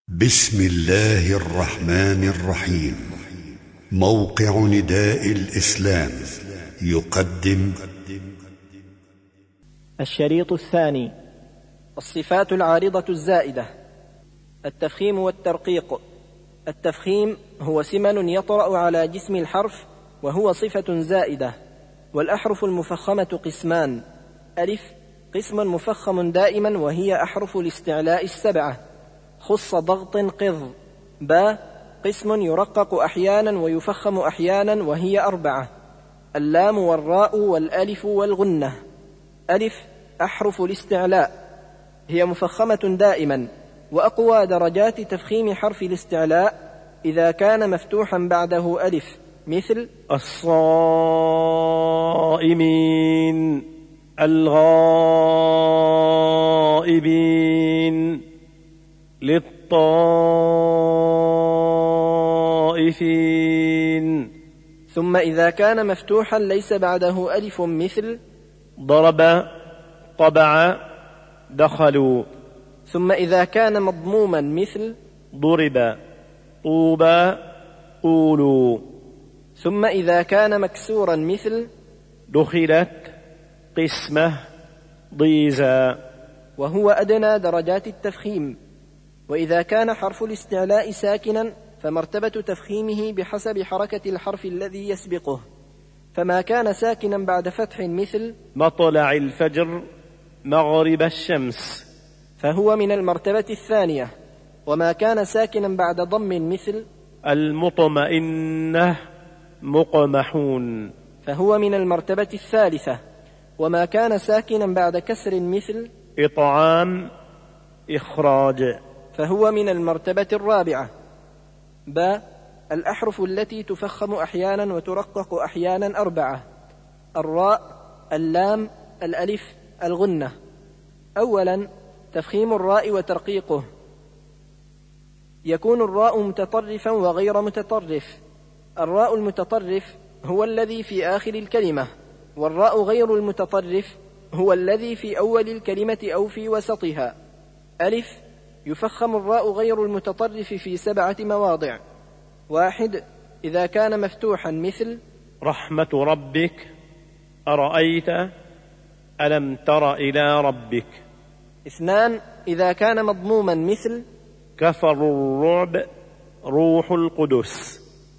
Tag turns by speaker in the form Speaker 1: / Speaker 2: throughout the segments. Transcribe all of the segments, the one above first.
Speaker 1: بسم الله الرحمن الرحيم. موقع نداء الإسلام يقدم
Speaker 2: الشريط الثاني: الصفات العارضة الزائدة. التفخيم والترقيق. التفخيم هو سمن يطرأ على جسم الحرف، وهو صفة زائدة. والأحرف المفخمة قسمان: ألف قسم مفخم دائما وهي أحرف الاستعلاء السبعة، خص ضغط قض. باء قسم يرقق أحيانا ويفخم أحيانا وهي أربعة: اللام والراء والألف والغنة. ألف أحرف الاستعلاء، هي مفخمة دائما، وأقوى درجات تفخيم حرف الاستعلاء إذا كان مفتوحا بعده ألف، مثل
Speaker 3: الصائمين، الغائبين، للطائفين.
Speaker 2: ثم إذا كان مفتوحا ليس بعده ألف، مثل
Speaker 3: ضرب، طبع، دخلوا.
Speaker 2: ثم إذا كان مضموما، مثل
Speaker 3: ضرب، طوبى، قولوا.
Speaker 2: ثم إذا كان مكسورا، مثل
Speaker 3: دخلت، قسمة، ضيزا.
Speaker 2: وهو أدنى درجات التفخيم. وإذا كان حرف الاستعلاء ساكنا فمرتبة تفخيمه بحسب حركة الحرف الذي يسبقه، فما كان ساكنا بعد فتح، مثل
Speaker 3: مطلع الفجر، مغرب الشمس،
Speaker 2: فهو من المرتبة الثانية. وما كان ساكنا بعد ضم، مثل
Speaker 3: المطمئنة، مقمحون،
Speaker 2: فهو من المرتبة الثالثة. وما كان ساكنا بعد كسر، مثل
Speaker 3: إطعام، إخراج، فهو
Speaker 2: من المرتبة الرابعة. باء الأحرف التي تفخم أحيانا وترقق أحيانا أربعة: الراء، اللام، الألف، الغنة. أولا تفخيم الراء وترقيقه. يكون الراء متطرفا وغير متطرف. الراء المتطرف هو الذي في آخر الكلمة، والراء غير المتطرف هو الذي في أول الكلمة أو في وسطها. ألف يفخم الراء غير المتطرف في 7 مواضع: 1 إذا كان مفتوحا، مثل
Speaker 3: رحمة ربك، أرأيت، ألم تر إلى ربك.
Speaker 2: 2 إذا كان مضموما، مثل
Speaker 3: كفروا الرعب، روح القدس.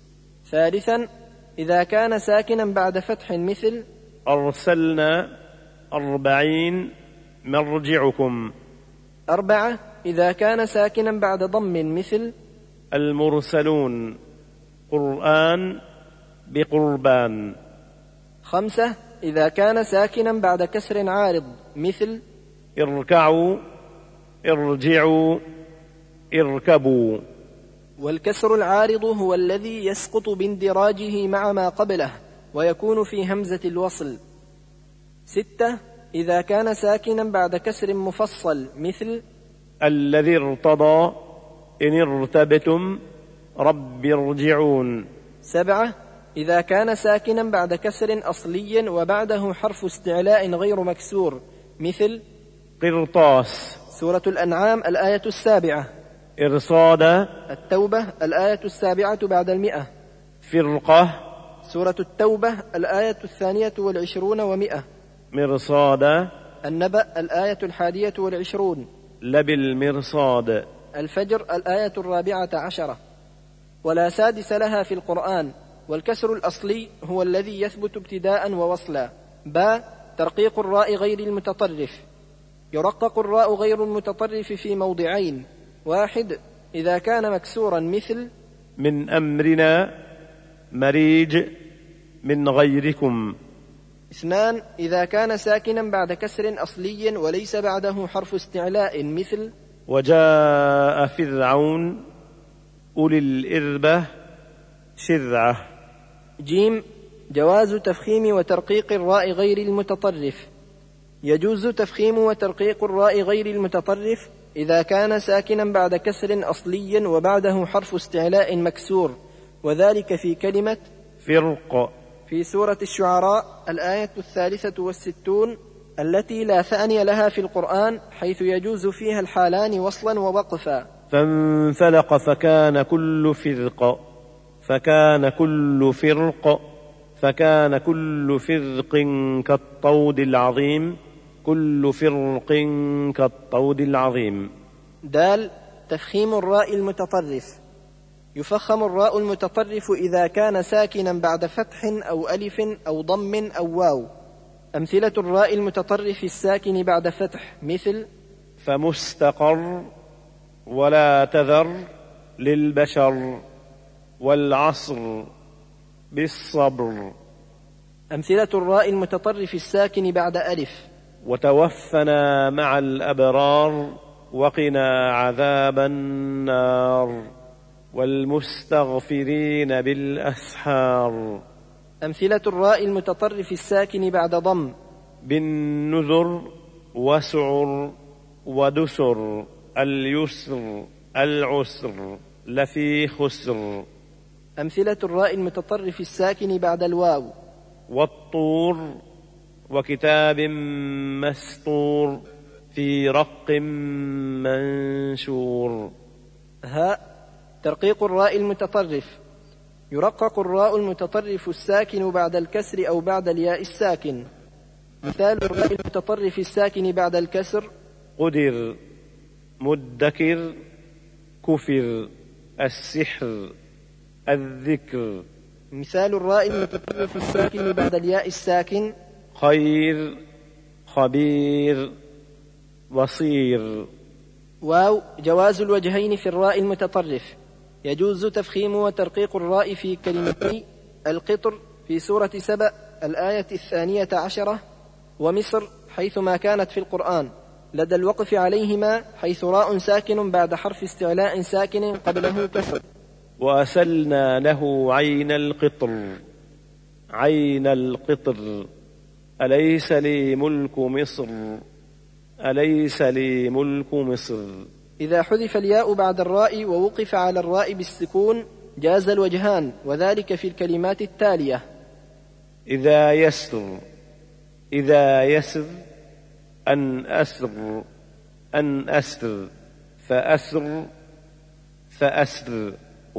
Speaker 2: 3 إذا كان ساكنا بعد فتح، مثل
Speaker 3: أرسلنا، 40 مرجعكم.
Speaker 2: 4 إذا كان ساكنا بعد ضم، مثل
Speaker 3: المرسلون، قرآن، بقربان.
Speaker 2: 5 إذا كان ساكنا بعد كسر عارض، مثل
Speaker 3: اركعوا، ارجعوا، اركبوا.
Speaker 2: والكسر العارض هو الذي يسقط باندراجه مع ما قبله ويكون في همزة الوصل. 6 إذا كان ساكنا بعد كسر مفصل، مثل
Speaker 3: الذي ارتضى، إن ارتبتم، رب ارجعون.
Speaker 2: 7 إذا كان ساكنا بعد كسر أصلي وبعده حرف استعلاء غير مكسور، مثل
Speaker 3: قرطاس،
Speaker 2: سورة الأنعام الآية 7.
Speaker 3: إرصاد،
Speaker 2: التوبة الآية 7 بعد 100.
Speaker 3: فرقة،
Speaker 2: سورة التوبة الآية 22 و100.
Speaker 3: مرصاد،
Speaker 2: النبأ الآية 21.
Speaker 3: لبالمرصاد.
Speaker 2: الفجر الآية 14. ولا سادس لها في القرآن. والكسر الأصلي هو الذي يثبت ابتداء ووصلا. باء ترقيق الراء غير المتطرف. يرقق الراء غير المتطرف في موضعين: 1 إذا كان مكسورا، مثل
Speaker 3: من أمرنا، مريج، من غيركم.
Speaker 2: 2 إذا كان ساكنا بعد كسر أصلي وليس بعده حرف استعلاء، مثل
Speaker 3: وجاء فرعون، أولي الإربة، شذعة.
Speaker 2: جيم جواز تفخيم وترقيق الراء غير المتطرف. يجوز تفخيم وترقيق الراء غير المتطرف إذا كان ساكنا بعد كسر أصلي وبعده حرف استعلاء مكسور، وذلك في كلمة
Speaker 3: فرق
Speaker 2: في سورة الشعراء الآية 63 التي لا ثاني لها في القرآن، حيث يجوز فيها الحالان وصلا ووقفا.
Speaker 3: فانفلق فكان كل فرق كالطود العظيم. كل فرق كالطود العظيم.
Speaker 2: دال تفخيم الراء المتطرف. يفخم الراء المتطرف إذا كان ساكنا بعد فتح أو ألف أو ضم أو واو. أمثلة الراء المتطرف الساكن بعد فتح مثل
Speaker 3: فمستقر ولا تذر للبشر والعصر بالصبر.
Speaker 2: أمثلة الراء المتطرف الساكن بعد ألف
Speaker 3: وتوفنا مع الأبرار وقنا عذاب النار والمستغفرين بالأسحار.
Speaker 2: أمثلة الراء المتطرف الساكن بعد ضم
Speaker 3: بالنذر وسعر ودسر اليسر العسر لفي خسر.
Speaker 2: أمثلة الراء المتطرف الساكن بعد الواو
Speaker 3: والطور وكتاب مسطور في رق منشور.
Speaker 2: هاء ترقيق الراء المتطرف. يرقق الراء المتطرف الساكن بعد الكسر أو بعد الياء الساكن. مثال الراء المتطرف الساكن بعد الكسر
Speaker 3: قدر مدكر كفر السحر الذكر.
Speaker 2: مثال الراء المتطرف الساكن بعد الياء الساكن
Speaker 3: خير خبير بصير.
Speaker 2: واو جواز الوجهين في الراء المتطرف. يجوز تفخيم وترقيق الراء في كلمتي القطر في سورة سبأ الآية 12 ومصر حيثما كانت في القرآن لدى الوقف عليهما حيث راء ساكن بعد حرف استعلاء ساكن قبله كسر.
Speaker 3: وأسلنا له عين القطر أليس لي ملك مصر.
Speaker 2: إذا حذف الياء بعد الراء ووقف على الراء بالسكون جاز الوجهان، وذلك في الكلمات التالية:
Speaker 3: إذا يسر أن أسر فأسر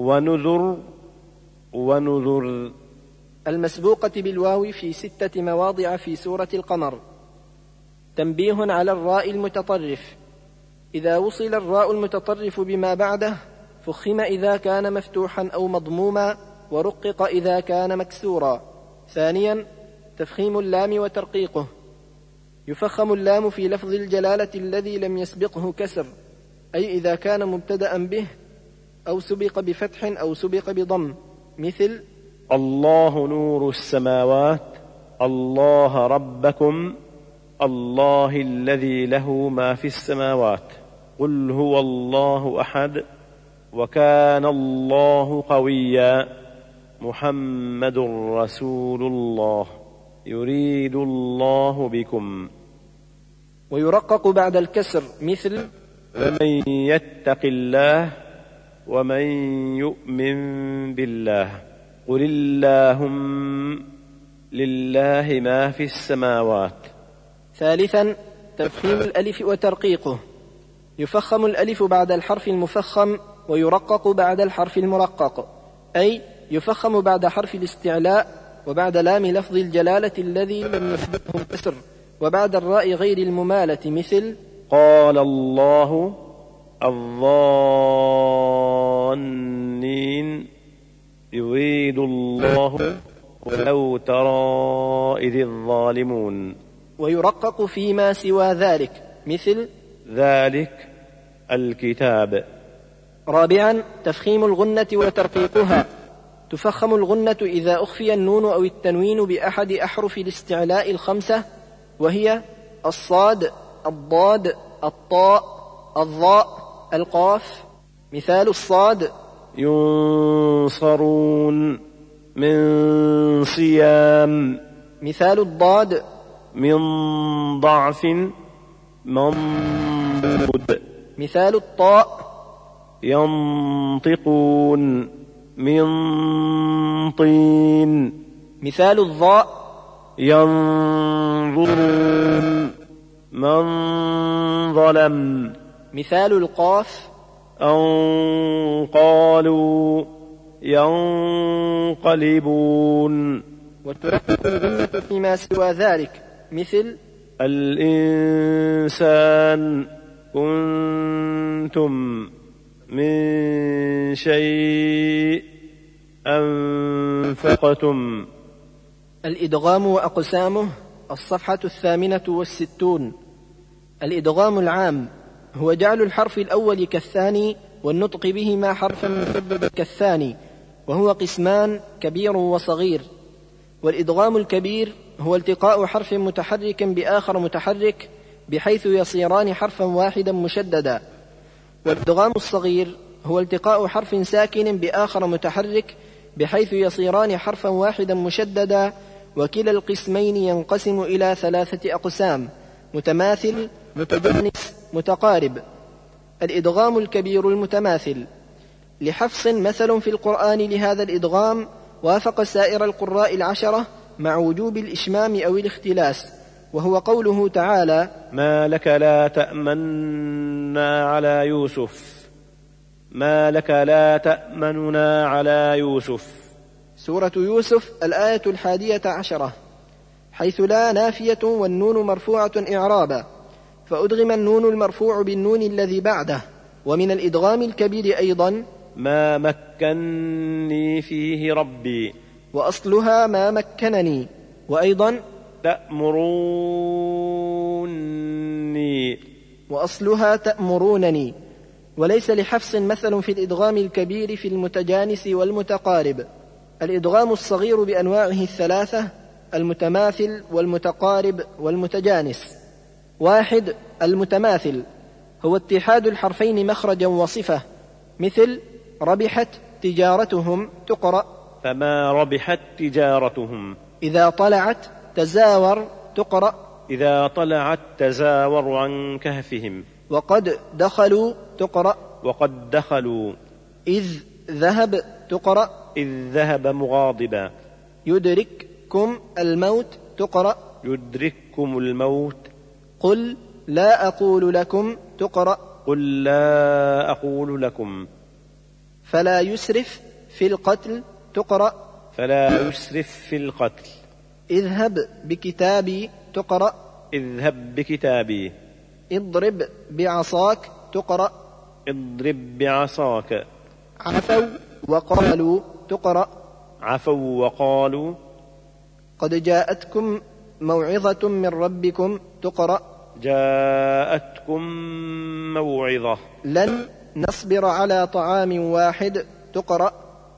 Speaker 3: ونذر.
Speaker 2: المسبوقة بالواو في 6 مواضع في سورة القمر. تنبيه على الراء المتطرف: إذا وصل الراء المتطرف بما بعده فخم إذا كان مفتوحا أو مضموما، ورقق إذا كان مكسورا. ثانيا تفخيم اللام وترقيقه. يفخم اللام في لفظ الجلالة الذي لم يسبقه كسر، أي إذا كان مبتدأ به أو سبق بفتح أو سبق بضم، مثل
Speaker 3: الله نور السماوات الله ربكم الله الذي له ما في السماوات قل هو الله أحد وكان الله قويا محمد رسول الله يريد الله بكم.
Speaker 2: ويرقق بعد الكسر، مثل
Speaker 3: ومن يتق الله ومن يؤمن بالله قل اللهم لله ما في السماوات.
Speaker 2: ثالثا تفخيم الألف وترقيقه. يفخم الألف بعد الحرف المفخم ويرقق بعد الحرف المرقق، أي يفخم بعد حرف الاستعلاء وبعد لام لفظ الجلالة الذي لم يسبقه الكسر وبعد الراء غير الممالة، مثل
Speaker 3: قال الله الظانين يريد الله ولو ترى إذ الظالمون.
Speaker 2: ويرقق فيما سوى ذلك، مثل
Speaker 3: ذلك الكتاب.
Speaker 2: رابعا تفخيم الغنة وترقيقها. تفخم الغنة إذا أخفي النون أو التنوين بأحد أحرف الاستعلاء 5، وهي الصاد الضاد الطاء الظاء القاف. مثال الصاد
Speaker 3: ينصرون من صيام.
Speaker 2: مثال الضاد
Speaker 3: من ضعف منضود.
Speaker 2: مثال الطاء
Speaker 3: ينطقون من طين.
Speaker 2: مثال الظاء
Speaker 3: ينظرون من ظلم.
Speaker 2: مثال القاف
Speaker 3: أن قالوا ينقلبون.
Speaker 2: وترتب الجملة فيما سوى ذلك مثل
Speaker 3: الإنسان كنتم من شيء أنفقتم.
Speaker 2: الإدغام وأقسامه. الصفحة 68. الإدغام العام هو جعل الحرف الأول كالثاني والنطق بهما حرفا مسددا كالثاني، وهو قسمان كبير وصغير. والإدغام الكبير هو التقاء حرف متحرك بآخر متحرك بحيث يصيران حرفا واحدا مشددا. والإدغام الصغير هو التقاء حرف ساكن بآخر متحرك بحيث يصيران حرفا واحدا مشددا. وكلا القسمين ينقسم إلى 3 أقسام: متماثل، متجانس، متقارب. الإدغام الكبير المتماثل. لحفص مثل في القرآن لهذا الإدغام وافق سائر القراء 10 مع وجوب الإشمام أو الاختلاس، وهو قوله تعالى:
Speaker 3: ما لك لا تأمنا على يوسف. ما لك لا تأمننا على يوسف.
Speaker 2: سورة يوسف الآية 11، حيث لا نافية والنون مرفوعة إعرابا، فأدغم النون المرفوع بالنون الذي بعده. ومن الإدغام الكبير أيضا
Speaker 3: ما مكنني فيه ربي،
Speaker 2: وأصلها ما مكنني. وأيضا
Speaker 3: تأمروني، وأصلها
Speaker 2: تأمرونني. وليس لحفص مثل في الإدغام الكبير في المتجانس والمتقارب. الإدغام الصغير بأنواعه 3: المتماثل والمتقارب والمتجانس. 1. المتماثل هو اتحاد الحرفين مخرجا وصفة، مثل ربحت تجارتهم تقرأ
Speaker 3: فما ربحت تجارتهم.
Speaker 2: إذا طلعت تزاور تقرأ
Speaker 3: إذا طلعت تزاور عن كهفهم.
Speaker 2: وقد دخلوا تقرأ
Speaker 3: وقد دخلوا.
Speaker 2: إذ ذهب تقرأ
Speaker 3: إذ ذهب مغاضبا.
Speaker 2: يدرككم الموت تقرأ
Speaker 3: يدرككم الموت.
Speaker 2: قل لا أقول لكم تقرأ
Speaker 3: قل لا أقول لكم.
Speaker 2: فلا يسرف في القتل تقرأ
Speaker 3: فلا يسرف في القتل.
Speaker 2: اذهب بكتابي تقرأ
Speaker 3: اذهب بكتابي.
Speaker 2: اضرب بعصاك تقرأ
Speaker 3: اضرب بعصاك.
Speaker 2: عفوا وقالوا تقرأ
Speaker 3: عفوا وقالوا.
Speaker 2: قد جاءتكم موعظة من ربكم تقرأ
Speaker 3: جاءتكم موعظة.
Speaker 2: لن نصبر على طعام واحد تقرأ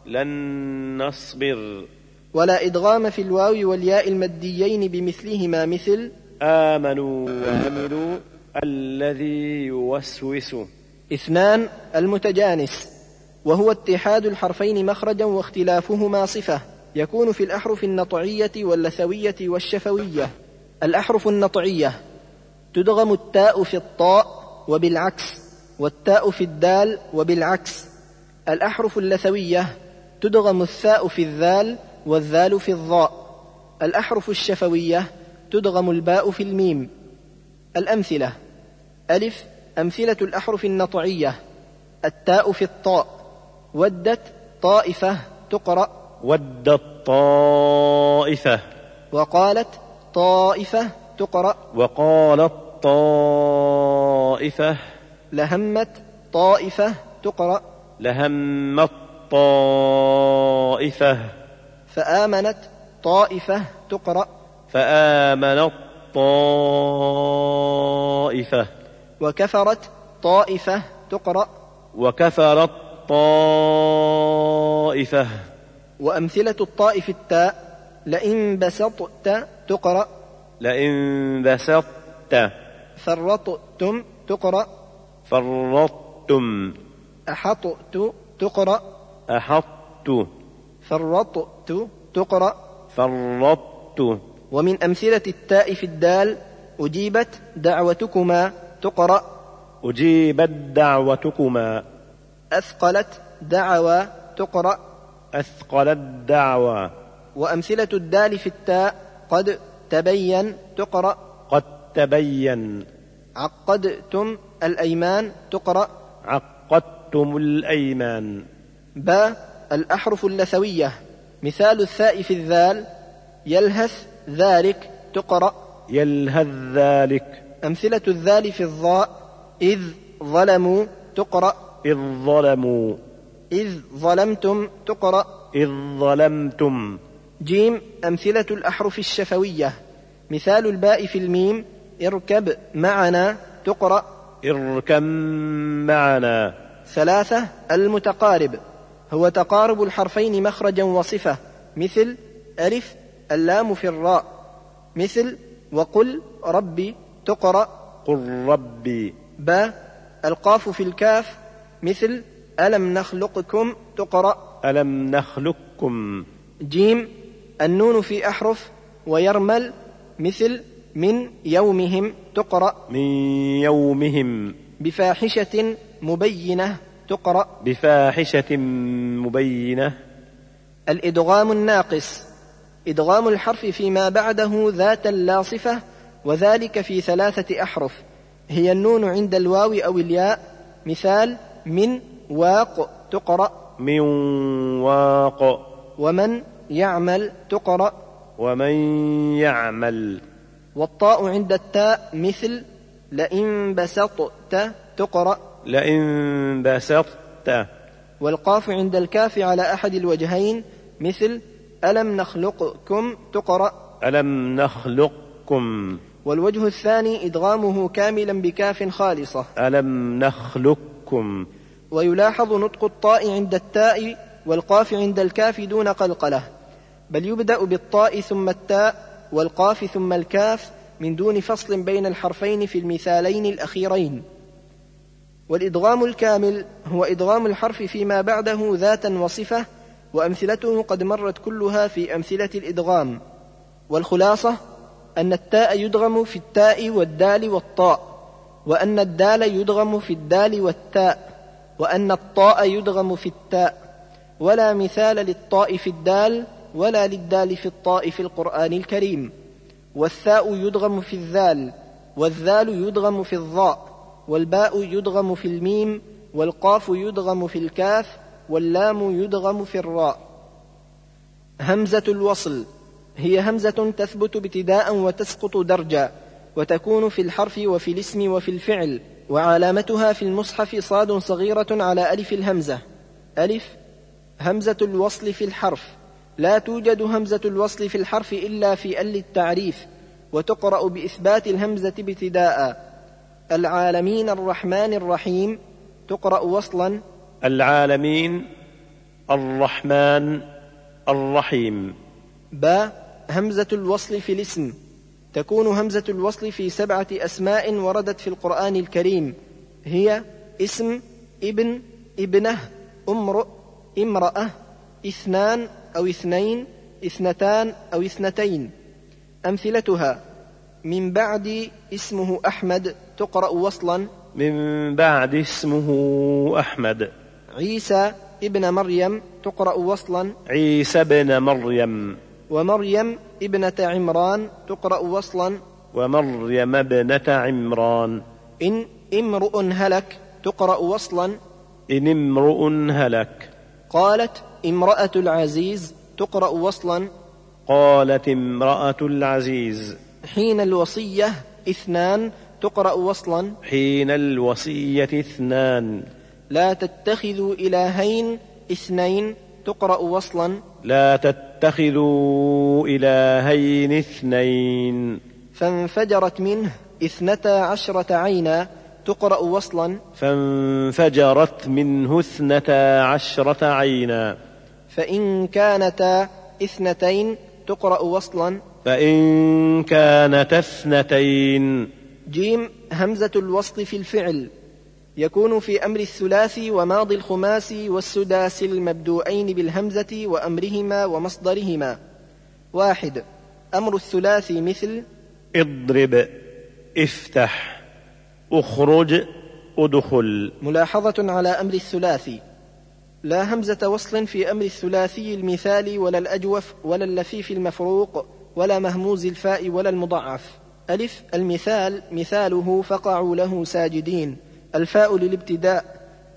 Speaker 3: لن نصبر.
Speaker 2: ولا إدغام في الواو والياء المديين بمثلهما، مثل
Speaker 3: آمنوا وعملوا الذي يوسوس.
Speaker 2: 2. المتجانس وهو اتحاد الحرفين مخرجا واختلافهما صفة، يكون في الأحرف النطعية واللثوية والشفوية. الأحرف النطعية تدغم التاء في الطاء وبالعكس، والتاء في الدال وبالعكس. الأحرف اللثوية تدغم الثاء في الذال والذال في الظاء. الأحرف الشفوية تدغم الباء في الميم. الأمثلة: ألف أمثلة الأحرف النطعية: التاء في الطاء. ودت طائفة تقرأ
Speaker 3: ودت طائفة.
Speaker 2: وقالت طائفة تقرأ
Speaker 3: وقالت طائفة.
Speaker 2: لهمت طائفة تقرأ
Speaker 3: لهمت طائفة.
Speaker 2: فآمنت طائفة تقرأ
Speaker 3: فآمنت طائفة.
Speaker 2: وكفرت طائفة تقرأ
Speaker 3: وكفرت طائفة.
Speaker 2: وأمثلة الطاء في التاء: لئن بسطت تقرأ
Speaker 3: لئن بسطت.
Speaker 2: فرطتم تقرأ
Speaker 3: فرطتم.
Speaker 2: أحطت تقرأ
Speaker 3: أحطت.
Speaker 2: فرطت تقرأ
Speaker 3: فرطت.
Speaker 2: ومن أمثلة التاء في الدال: أجيبت دعوتكما تقرأ
Speaker 3: أجيبت دعوتكما.
Speaker 2: أثقلت دعوى تقرأ
Speaker 3: أثقلت دعوى.
Speaker 2: وأمثلة الدال في التاء: قد تبين تقرأ
Speaker 3: قد تبين.
Speaker 2: عقدتم الأيمان تقرأ
Speaker 3: عقدتم عقدتم الأيمان.
Speaker 2: باء الأحرف اللثوية. مثال الثاء في الذال: يلهث ذلك تقرأ
Speaker 3: يلهث ذلك.
Speaker 2: أمثلة الذال في الظاء: إذ ظلموا تقرأ
Speaker 3: إذ ظلموا.
Speaker 2: إذ ظلمتم تقرأ
Speaker 3: إذ ظلمتم.
Speaker 2: جيم أمثلة الأحرف الشفوية. مثال الباء في الميم: اركب معنا تقرأ
Speaker 3: اركب معنا.
Speaker 2: 3 المتقارب، هو تقارب الحرفين مخرجا وصفة، مثل ألف اللام في الراء، مثل وقل ربي تقرأ
Speaker 3: قل ربي.
Speaker 2: باء القاف في الكاف، مثل ألم نخلقكم تقرأ
Speaker 3: ألم نخلقكم.
Speaker 2: جيم النون في أحرف ويرمل، مثل من يومهم تقرأ
Speaker 3: من يومهم.
Speaker 2: بفاحشة مبينة تقرأ
Speaker 3: بفاحشة مبينة.
Speaker 2: الإدغام الناقص، إدغام الحرف فيما بعده ذات لا صفة، وذلك في 3 أحرف، هي النون عند الواو أو الياء. مثال من واق تقرأ
Speaker 3: من واق.
Speaker 2: ومن يعمل تقرأ
Speaker 3: ومن يعمل.
Speaker 2: والطاء عند التاء، مثل لئن بسطت تقرأ
Speaker 3: لئن بسطت.
Speaker 2: والقاف عند الكاف على أحد الوجهين، مثل ألم نخلقكم تقرأ
Speaker 3: ألم نخلقكم.
Speaker 2: والوجه الثاني إدغامه كاملا بكاف خالصة،
Speaker 3: ألم نخلقكم.
Speaker 2: ويلاحظ نطق الطاء عند التاء والقاف عند الكاف دون قلقلة، بل يبدأ بالطاء ثم التاء والقاف ثم الكاف من دون فصل بين الحرفين في المثالين الأخيرين. والإدغام الكامل هو إدغام الحرف فيما بعده ذاتا وصفة، وأمثلته قد مرت كلها في أمثلة الإدغام. والخلاصة أن التاء يدغم في التاء والدال والطاء، وأن الدال يدغم في الدال والتاء، وأن الطاء يدغم في التاء، ولا مثال للطاء في الدال ولا للدال في الطاء في القرآن الكريم. والثاء يدغم في الذال، والذال يدغم في الظاء، والباء يدغم في الميم، والقاف يدغم في الكاف، واللام يدغم في الراء. همزة الوصل هي همزة تثبت ابتداء وتسقط درجا، وتكون في الحرف وفي الاسم وفي الفعل، وعلامتها في المصحف صاد صغيرة على ألف الهمزة. ألف همزة الوصل في الحرف، لا توجد همزة الوصل في الحرف إلا في ال التعريف، وتقرأ بإثبات الهمزة ابتداء. العالمين الرحمن الرحيم تقرأ وصلا
Speaker 3: العالمين الرحمن الرحيم.
Speaker 2: باء همزة الوصل في الاسم، تكون همزة الوصل في 7 أسماء وردت في القرآن الكريم، هي اسم، ابن، ابنه، امرؤ، امرأة، اثنان أو اثنين، اثنتان أو اثنتين. أمثلتها: من بعد اسمه أحمد تقرأ وصلا
Speaker 3: من بعد اسمه أحمد.
Speaker 2: عيسى ابن مريم تقرأ وصلا
Speaker 3: عيسى ابن مريم.
Speaker 2: ومريم ابنة عمران تقرأ وصلا
Speaker 3: ومريم ابنة عمران.
Speaker 2: إن امرؤ هلك تقرأ وصلا
Speaker 3: إن امرؤ هلك.
Speaker 2: قالت امرأة العزيز تقرأ وصلا
Speaker 3: قالت امرأة العزيز.
Speaker 2: حين الوصية 2 تقرأ وصلا
Speaker 3: حين الوصية 2.
Speaker 2: لا تتخذوا إلهين 2 تقرأ وصلا
Speaker 3: لا تتخذوا إلهين 2.
Speaker 2: فانفجرت منه 12 عينا تقرأ وصلا
Speaker 3: فانفجرت منه 12 عينا.
Speaker 2: فإن كانتا 2 تقرأ وصلا
Speaker 3: فإن كانتا 2.
Speaker 2: جيم همزة الوصل في الفعل، يكون في أمر الثلاثي وماضي الخماسي والسداسي المبدوئين بالهمزة وأمرهما ومصدرهما. 1 أمر الثلاثي مثل
Speaker 3: اضرب، افتح، اخرج، ادخل.
Speaker 2: ملاحظة على أمر الثلاثي: لا همزة وصل في أمر الثلاثي المثالي ولا الأجوف ولا اللفيف المفروق ولا مهموز الفاء ولا المضعف. ألف المثال مثاله فقعوا له ساجدين، الفاء للابتداء، قع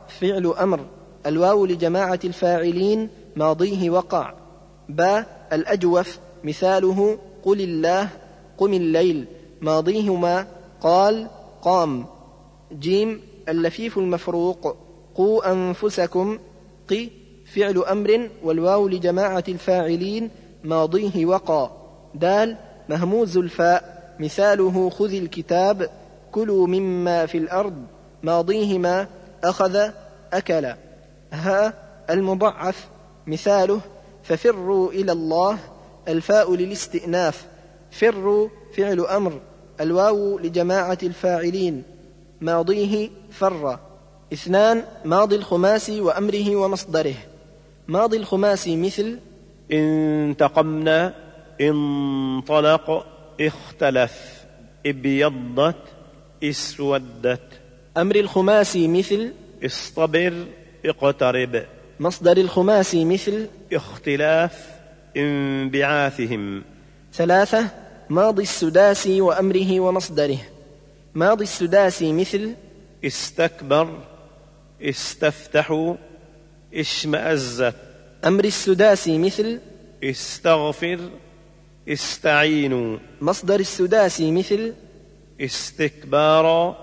Speaker 2: فعل أمر الواو لجماعة الفاعلين ماضيه وقع. ب الأجوف مثاله قل الله قم الليل ماضيهما قال قام. جيم اللفيف المفروق قوا أنفسكم قي فعل أمر والواو لجماعة الفاعلين ماضيه وقع. دال مهموز الفاء مثاله خذ الكتاب كلوا مما في الأرض ماضيهما أخذ أكل. ها المضعف مثاله ففروا إلى الله الفاء للاستئناف فروا فعل أمر الواو لجماعة الفاعلين ماضيه فر. 2 ماضي الخماسي وأمره ومصدره. ماضي الخماسي مثل
Speaker 3: انتقمنا انطلق اختلف ابيضت اسودت.
Speaker 2: أمر الخماسي مثل
Speaker 3: اصطبر اقترب.
Speaker 2: مصدر الخماسي مثل
Speaker 3: اختلاف انبعاثهم.
Speaker 2: 3 ماضي السداسي وأمره ومصدره. ماضي السداسي مثل
Speaker 3: استكبر استفتحوا اشمأزت.
Speaker 2: أمر السداسي مثل
Speaker 3: استغفر استعينوا.
Speaker 2: مصدر السداسي مثل
Speaker 3: استكبارا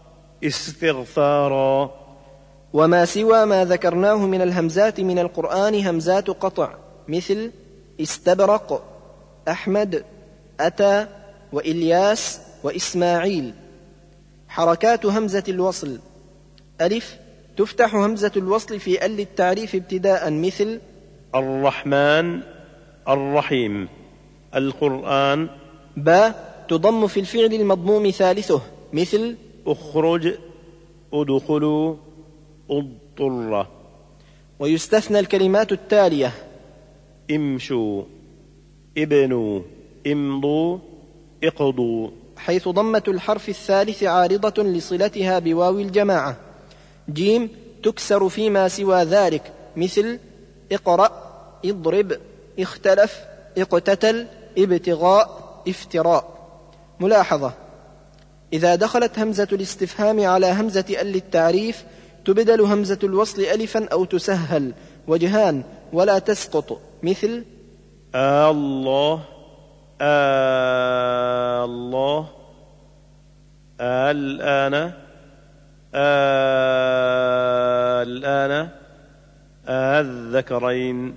Speaker 3: استغفارا.
Speaker 2: وما سوى ما ذكرناه من الهمزات من القرآن همزات قطع مثل استبرق أحمد أتى وإلياس وإسماعيل. حركات همزة الوصل. ألف تفتح همزة الوصل في ال التعريف ابتداء مثل
Speaker 3: الرحمن الرحيم القرآن.
Speaker 2: باء تضم في الفعل المضموم ثالثه مثل
Speaker 3: اخرج ادخلوا اضطر.
Speaker 2: ويستثنى الكلمات التالية
Speaker 3: امشوا ابنوا امضوا اقضوا
Speaker 2: حيث ضمة الحرف الثالث عارضة لصلتها بواو الجماعة. جيم تكسر فيما سوى ذلك مثل اقرأ اضرب اختلف اقتتل ابتغاء افتراء. ملاحظة: إذا دخلت همزة الاستفهام على همزة ال التعريف تبدل همزة الوصل ألفا أو تسهل وجهان ولا تسقط مثل
Speaker 3: الله الله الآن الآن الذكرين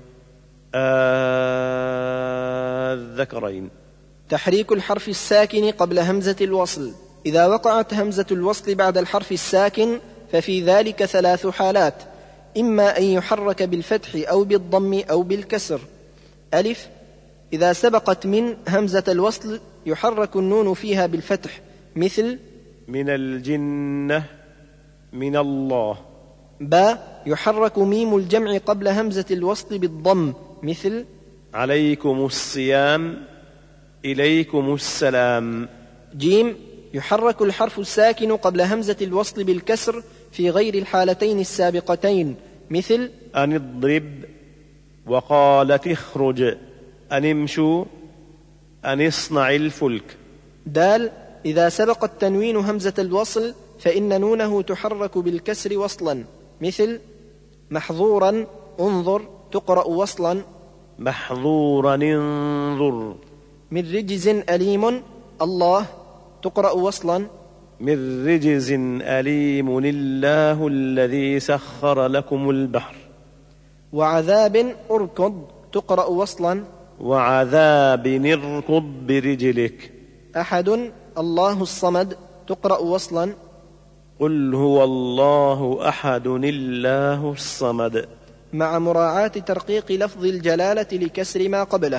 Speaker 3: الذكرين.
Speaker 2: تحريك الحرف الساكن قبل همزة الوصل. إذا وقعت همزة الوصل بعد الحرف الساكن ففي ذلك 3 حالات: إما أن يحرك بالفتح أو بالضم أو بالكسر. ألف إذا سبقت من همزة الوصل يحرك النون فيها بالفتح مثل
Speaker 3: من الجنة من الله.
Speaker 2: باء يحرك ميم الجمع قبل همزة الوصل بالضم مثل
Speaker 3: عليكم الصيام إليكم السلام.
Speaker 2: جيم يحرك الحرف الساكن قبل همزة الوصل بالكسر في غير الحالتين السابقتين مثل
Speaker 3: أن اضرب وقالت اخرج أن امشوا أن اصنع الفلك.
Speaker 2: دال إذا سبق التنوين همزة الوصل فإن نونه تحرك بالكسر وصلا مثل محظورا انظر تقرأ وصلا.
Speaker 3: محظورا انظر.
Speaker 2: من رجز أليم الله تقرأ وصلا.
Speaker 3: من رجز أليم الله الذي سخر لكم البحر.
Speaker 2: وعذاب أركض تقرأ وصلا.
Speaker 3: وعذاب اركض برجلك.
Speaker 2: أحد الله الصمد تقرأ وصلا.
Speaker 3: قل هو الله أحد الله الصمد.
Speaker 2: مع مراعاة ترقيق لفظ الجلالة لكسر ما قبله.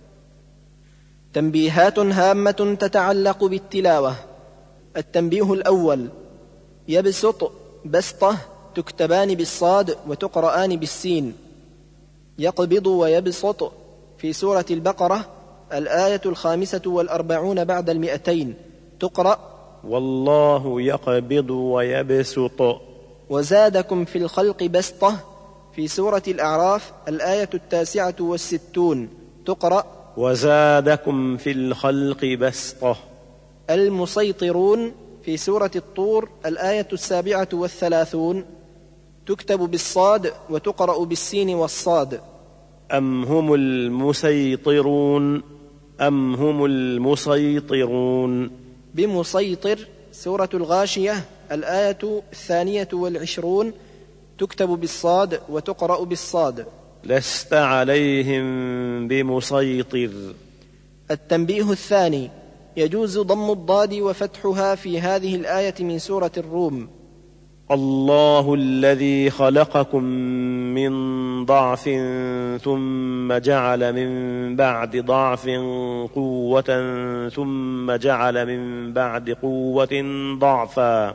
Speaker 2: تنبيهات هامة تتعلق بالتلاوة. التنبيه الأول: يبسط بسطة تكتبان بالصاد وتقرآن بالسين. يقبض ويبسط في سورة البقرة الآية 45 بعد 200 تقرأ
Speaker 3: والله يقبض ويبسط.
Speaker 2: وزادكم في الخلق بسطة في سورة الأعراف الآية 69 تقرأ
Speaker 3: وزادكم في الخلق بسطة.
Speaker 2: المسيطرون في سورة الطور الآية 37. تكتب بالصاد وتقرأ بالسين والصاد.
Speaker 3: أم هم المسيطرون أم هم المسيطرون.
Speaker 2: بمسيطر سورة الغاشية الآية 22 تكتب بالصاد وتقرأ بالصاد.
Speaker 3: لست عليهم بمسيطر.
Speaker 2: التنبيه الثاني: يجوز ضم الضاد وفتحها في هذه الآية من سورة الروم.
Speaker 3: الله الذي خلقكم من ضعف ثم جعل من بعد ضعف قوة ثم جعل من بعد قوة ضعفا.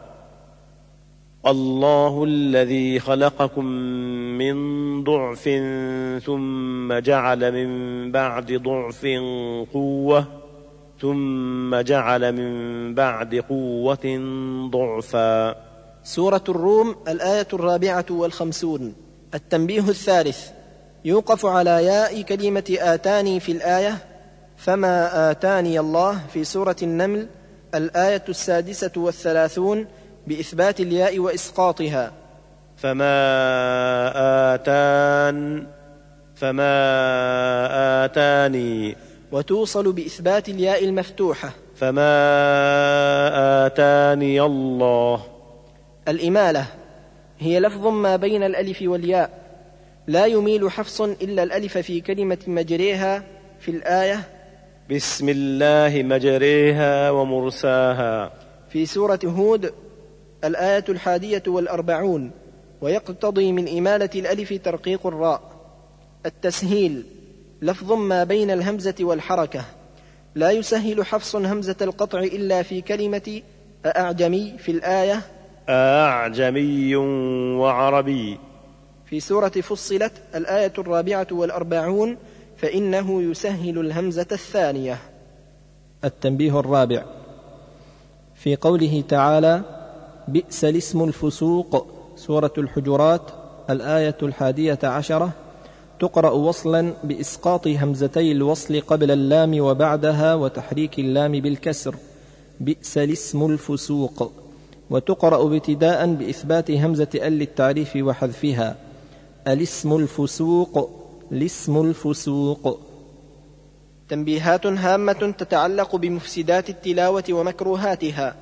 Speaker 3: الله الذي خلقكم من ضعف ثم جعل من بعد ضعف قوة ثم جعل من بعد قوة ضعفا.
Speaker 2: سورة الروم الآية 54. التنبيه الثالث: يوقف على ياء كلمة آتاني في الآية فما آتاني الله في سورة النمل الآية 36 بإثبات الياء وإسقاطها.
Speaker 3: فما آتاني،
Speaker 2: وتوصل بإثبات الياء المفتوحة.
Speaker 3: فما آتاني الله.
Speaker 2: الإمالة هي لفظ ما بين الألف والياء، لا يميل حفص إلا الألف في كلمة مجريها في الآية
Speaker 3: بسم الله مجريها ومرساها
Speaker 2: في سورة هود الآية 41، ويقتضي من إمالة الألف ترقيق الراء. التسهيل لفظ ما بين الهمزة والحركة، لا يسهل حفص همزة القطع إلا في كلمة أعجمي في الآية
Speaker 3: أعجمي وعربي
Speaker 2: في سورة فصلت الآية 44، فإنه يسهل الهمزة الثانية. التنبيه الرابع: في قوله تعالى بئس الاسم الفسوق سورة الحجرات الآية 11، تقرأ وصلا بإسقاط همزتي الوصل قبل اللام وبعدها وتحريك اللام بالكسر، بئس الاسم الفسوق، وتقرأ ابتداء بإثبات همزة ال التعريف وحذفها، الاسم الفسوق، الاسم الفسوق. تنبيهات هامة تتعلق بمفسدات التلاوة ومكروهاتها.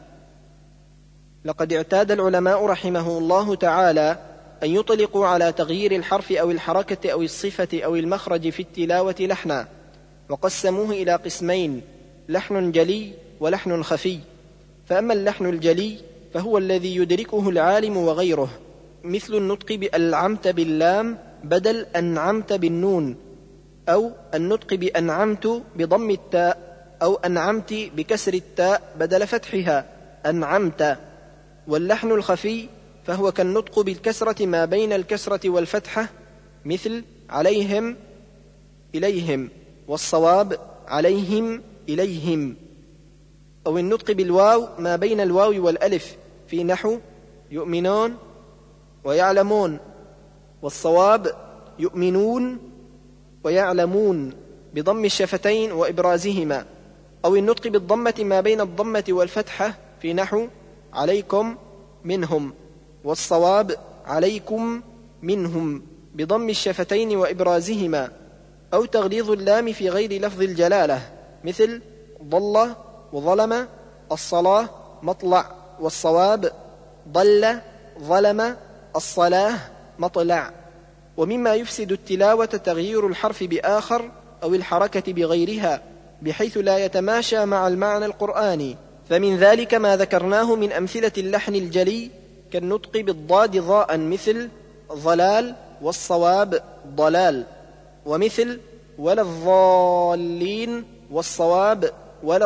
Speaker 2: لقد اعتاد العلماء رحمه الله تعالى أن يطلقوا على تغيير الحرف أو الحركة أو الصفة أو المخرج في التلاوة لحنا، وقسموه إلى قسمين: لحن جلي ولحن خفي. فأما اللحن الجلي فهو الذي يدركه العالم وغيره، مثل النطق بألعمت باللام بدل أنعمت بالنون، أو النطق بأنعمت بضم التاء، أو أنعمت بكسر التاء بدل فتحها أنعمت. واللحن الخفي فهو كالنطق بالكسرة ما بين الكسرة والفتحة، مثل عليهم إليهم، والصواب عليهم إليهم. أو النطق بالواو ما بين الواو والألف في نحو يؤمنون ويعلمون، والصواب يؤمنون ويعلمون بضم الشفتين وإبرازهما. أو النطق بالضمة ما بين الضمة والفتحة في نحو عليكم منهم، والصواب عليكم منهم بضم الشفتين وإبرازهما. أو تغليظ اللام في غير لفظ الجلالة، مثل ضل وظلم، الصلاة مطلع، والصواب ضل ظلم الصلاة مطلع. ومما يفسد التلاوة تغيير الحرف بآخر أو الحركة بغيرها بحيث لا يتماشى مع المعنى القرآني. فمن ذلك ما ذكرناه من أمثلة اللحن الجلي كالنطق بالضاد ضاء مثل ضلال، والصواب ضلال، ومثل ولا الضالين، والصواب ولا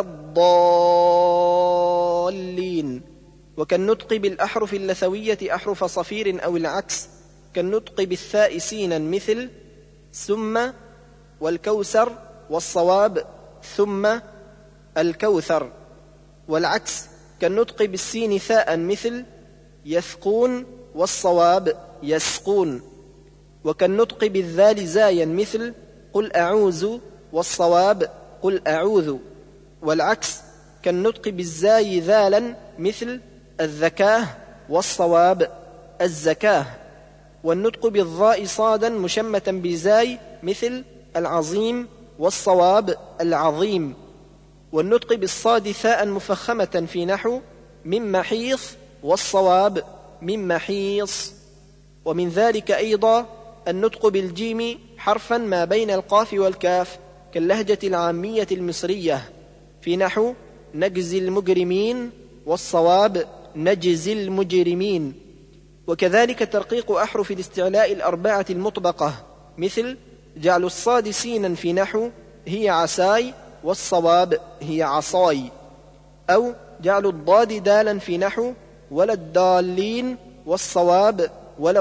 Speaker 2: الضالين. وكالنطق بالأحرف اللثوية أحرف صفير أو العكس، كالنطق بالثاء سينا مثل ثم والكوثر، والصواب ثم الكوثر. والعكس كالنطق بالسين ثاء مثل يثقون، والصواب يسقون. وكالنطق بالذال زايا مثل قل أعوذ، والصواب قل أعوذ. والعكس كالنطق بالزاي ذالا مثل الذكاه، والصواب الزكاه. والنطق بالضاء صادا مشمة بزاي مثل العظيم، والصواب العظيم. والنطق بالصاد ثاء مفخمة في نحو من محيص، والصواب من محيص. ومن ذلك أيضا النطق بالجيم حرفا ما بين القاف والكاف كاللهجة العامية المصرية في نحو نجزي المجرمين، والصواب نجزي المجرمين. وكذلك ترقيق أحرف الاستعلاء الأربعة المطبقة مثل جعل الصاد سينا في نحو هي عساي، والصواب هي عصاي. أو جعل الضاد دالا في نحو ولا الضالين، والصواب ولا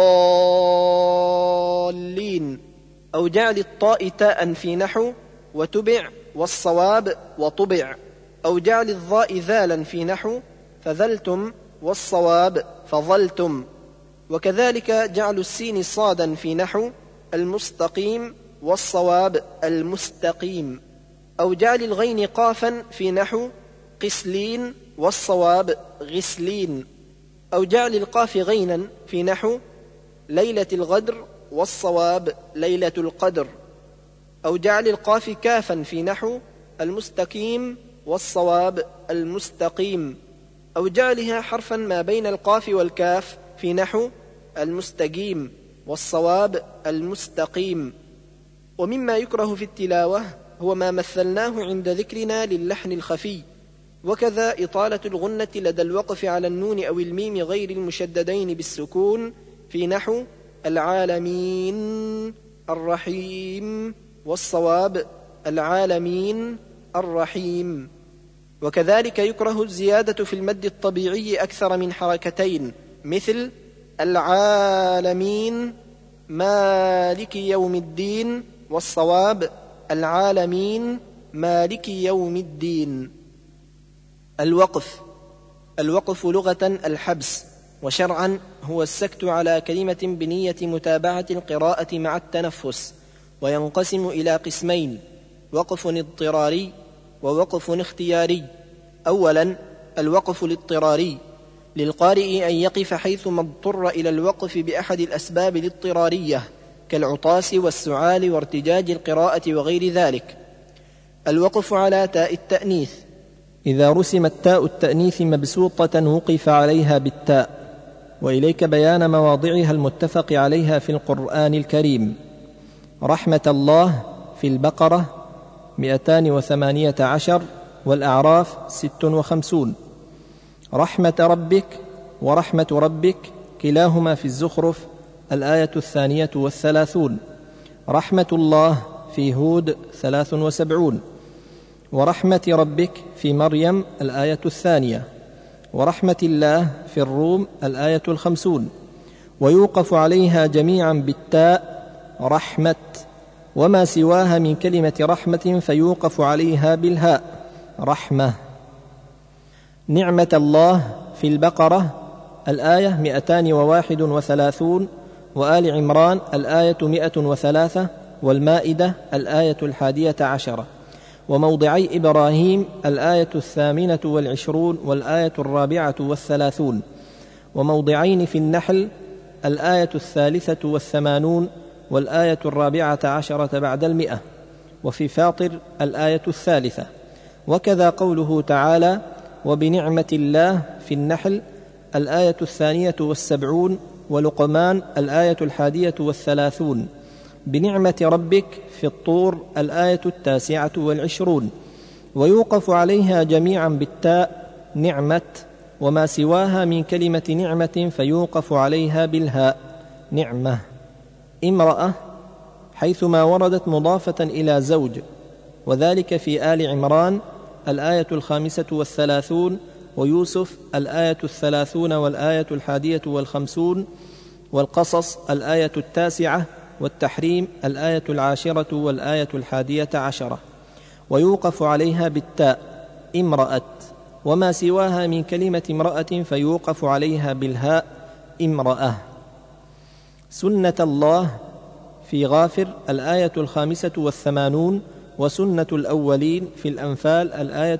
Speaker 2: الضالين. أو جعل الطاء تاء في نحو وتبع، والصواب وطبع. أو جعل الظاء ذالا في نحو فذلتم، والصواب فظلتم. وكذلك جعل السين صادا في نحو المستقيم، والصواب المستقيم. أو جعل الغين قافا في نحو قسلين، والصواب غسلين. أو جعل القاف غينا في نحو ليلة الغدر، والصواب ليلة القدر. أو جعل القاف كافا في نحو المستقيم، والصواب المستقيم. أو جعلها حرفا ما بين القاف والكاف في نحو المستقيم، والصواب المستقيم. ومما يكره في التلاوة هو ما مثلناه عند ذكرنا للحن الخفي، وكذا إطالة الغنة لدى الوقف على النون أو الميم غير المشددين بالسكون في نحو العالمين الرحيم، والصواب العالمين الرحيم. وكذلك يكره الزيادة في المد الطبيعي أكثر من حركتين مثل العالمين مالك يوم الدين، والصواب العالمين مالك يوم الدين. الوقف لغة الحبس، وشرعا هو السكت على كلمة بنية متابعة القراءة مع التنفس. وينقسم إلى قسمين: وقف اضطراري ووقف اختياري. أولا الوقف الاضطراري، للقارئ أن يقف حيثما اضطر إلى الوقف بأحد الأسباب الاضطرارية كالعطاس والسعال وارتجاج القراءة وغير ذلك. الوقف على تاء التأنيث، إذا رسمت تاء التأنيث مبسوطة وقف عليها بالتاء. وإليك بيان مواضعها المتفق عليها في القرآن الكريم: رحمة الله في البقرة 218 والأعراف 56. رحمة ربك ورحمة ربك كلاهما في الزخرف الآية 32. رحمة الله في هود 73. ورحمة ربك في مريم الآية 2. ورحمة الله في الروم الآية 50. ويوقف عليها جميعا بالتاء رحمة، وما سواها من كلمة رحمة فيوقف عليها بالهاء رحمة. نعمة الله في البقرة الآية 231 وآل عمران الآية 103 والمائدة الآية 11. وموضعي إبراهيم الآية 28 والآية 34. وموضعين في النحل الآية 83 والآية 14 بعد 100. وفي فاطر الآية 3. وكذا قوله تعالى: وبنعمة الله في النحل الآية 72 ولقمان الآية 31. بنعمة ربك في الطور الآية 29. ويوقف عليها جميعا بالتاء نعمة، وما سواها من كلمة نعمة فيوقف عليها بالهاء نعمة. امرأة حيثما وردت مضافة إلى زوج، وذلك في آل عمران الآية 35 ويوسف الآية 30 والآية 51 والقصص الآية 9 والتحريم الآية 10 والآية 11. ويوقف عليها بالتاء امرأة، وما سواها من كلمة امرأة فيوقف عليها بالهاء امرأة. سنة الله في غافر الآية 85 وسنة الأولين في الأنفال الآية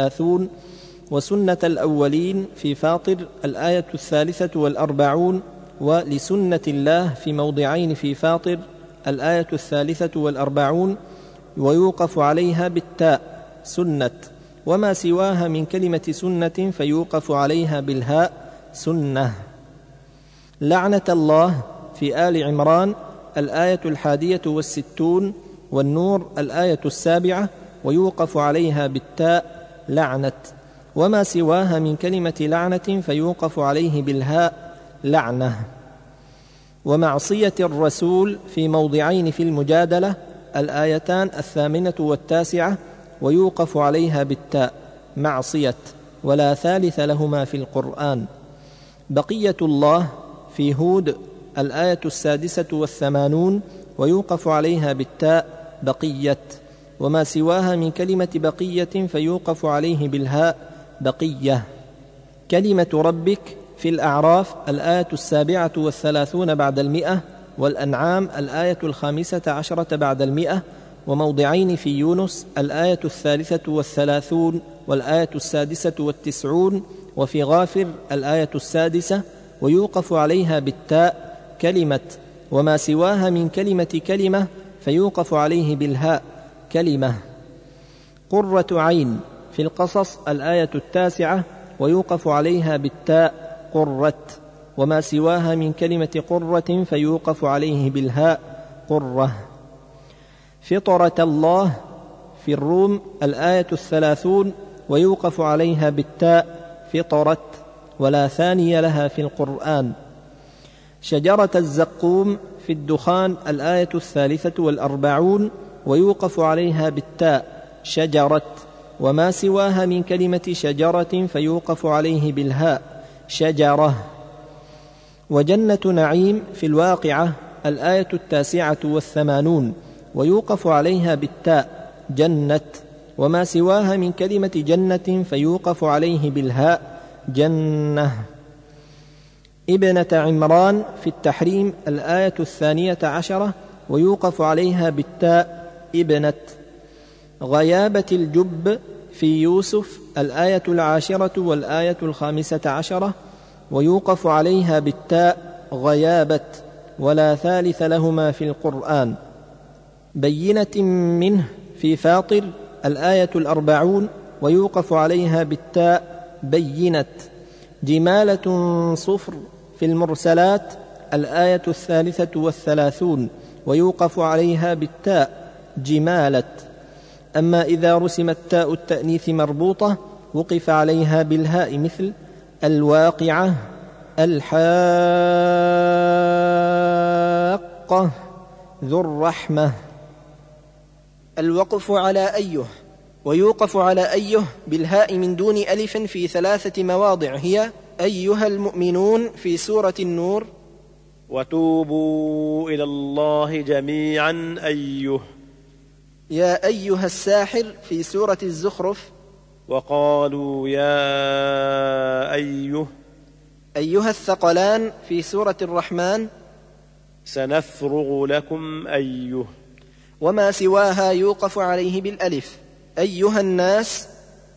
Speaker 2: 38 وسنة الأولين في فاطر الآية 43 ولسنة الله في موضعين في فاطر الآية 43، ويوقف عليها بالتاء سنة، وما سواها من كلمة سنة فيوقف عليها بالهاء سنة. لعنة الله في آل عمران الآية 61، والنور الآية 7، ويوقف عليها بالتاء لعنة، وما سواها من كلمة لعنة فيوقف عليه بالهاء لعنة. ومعصية الرسول في موضعين في المجادلة الآيتان 8 و9، ويوقف عليها بالتاء معصية، ولا ثالث لهما في القرآن. بقية الله في هود الآية 86، ويوقف عليها بالتاء بقية، وما سواها من كلمة بقية فيوقف عليه بالهاء بقية. كلمة ربك في الأعراف الآية 37 بعد 100، والأنعام الآية 15 بعد 100، وموضعين في يونس الآية 33 والآية 96، وفي غافر الآية 6، ويوقف عليها بالتاء كلمة، وما سواها من كلمة كلمة فيوقف عليه بالهاء كلمة. قرة عين في القصص الآية 9، ويوقف عليها بالتاء قرة، وما سواها من كلمة قرة فيوقف عليه بالهاء قرة. فطرة الله في الروم الآية 30، ويوقف عليها بالتاء فطرت، ولا ثاني لها في القرآن. شجرة الزقوم في الدخان الآية 43، ويوقف عليها بالتاء شجرت، وما سواها من كلمة شجرة فيوقف عليه بالهاء شجرة. وجنة نعيم في الواقعة الآية 89، ويوقف عليها بالتاء جنة، وما سواها من كلمة جنة فيوقف عليه بالهاء جنة. ابنة عمران في التحريم الآية 12، ويوقف عليها بالتاء ابنة. غيابة الجب في يوسف الآية 10 والآية 15، ويوقف عليها بالتاء غيابة، ولا ثالث لهما في القرآن. بينة منه في فاطر الآية 40، ويوقف عليها بالتاء بينة. جمالة صفر في المرسلات الآية 33، ويوقف عليها بالتاء جمالة. أما إذا رسمت تاء التأنيث مربوطة وقف عليها بالهاء مثل الواقعة، الحاقة، ذو الرحمة. الوقف على أيه، ويوقف على أيه بالهاء من دون ألف في 3 مواضع، هي أيها المؤمنون في سورة النور،
Speaker 3: وتوبوا إلى الله جميعا أيه،
Speaker 2: يا أيها الساحر في سورة الزخرف،
Speaker 3: وقالوا يا أيها
Speaker 2: الثقلان في سورة الرحمن،
Speaker 3: سنفرغ لكم أيه.
Speaker 2: وما سواها يوقف عليه بالألف. أيها الناس،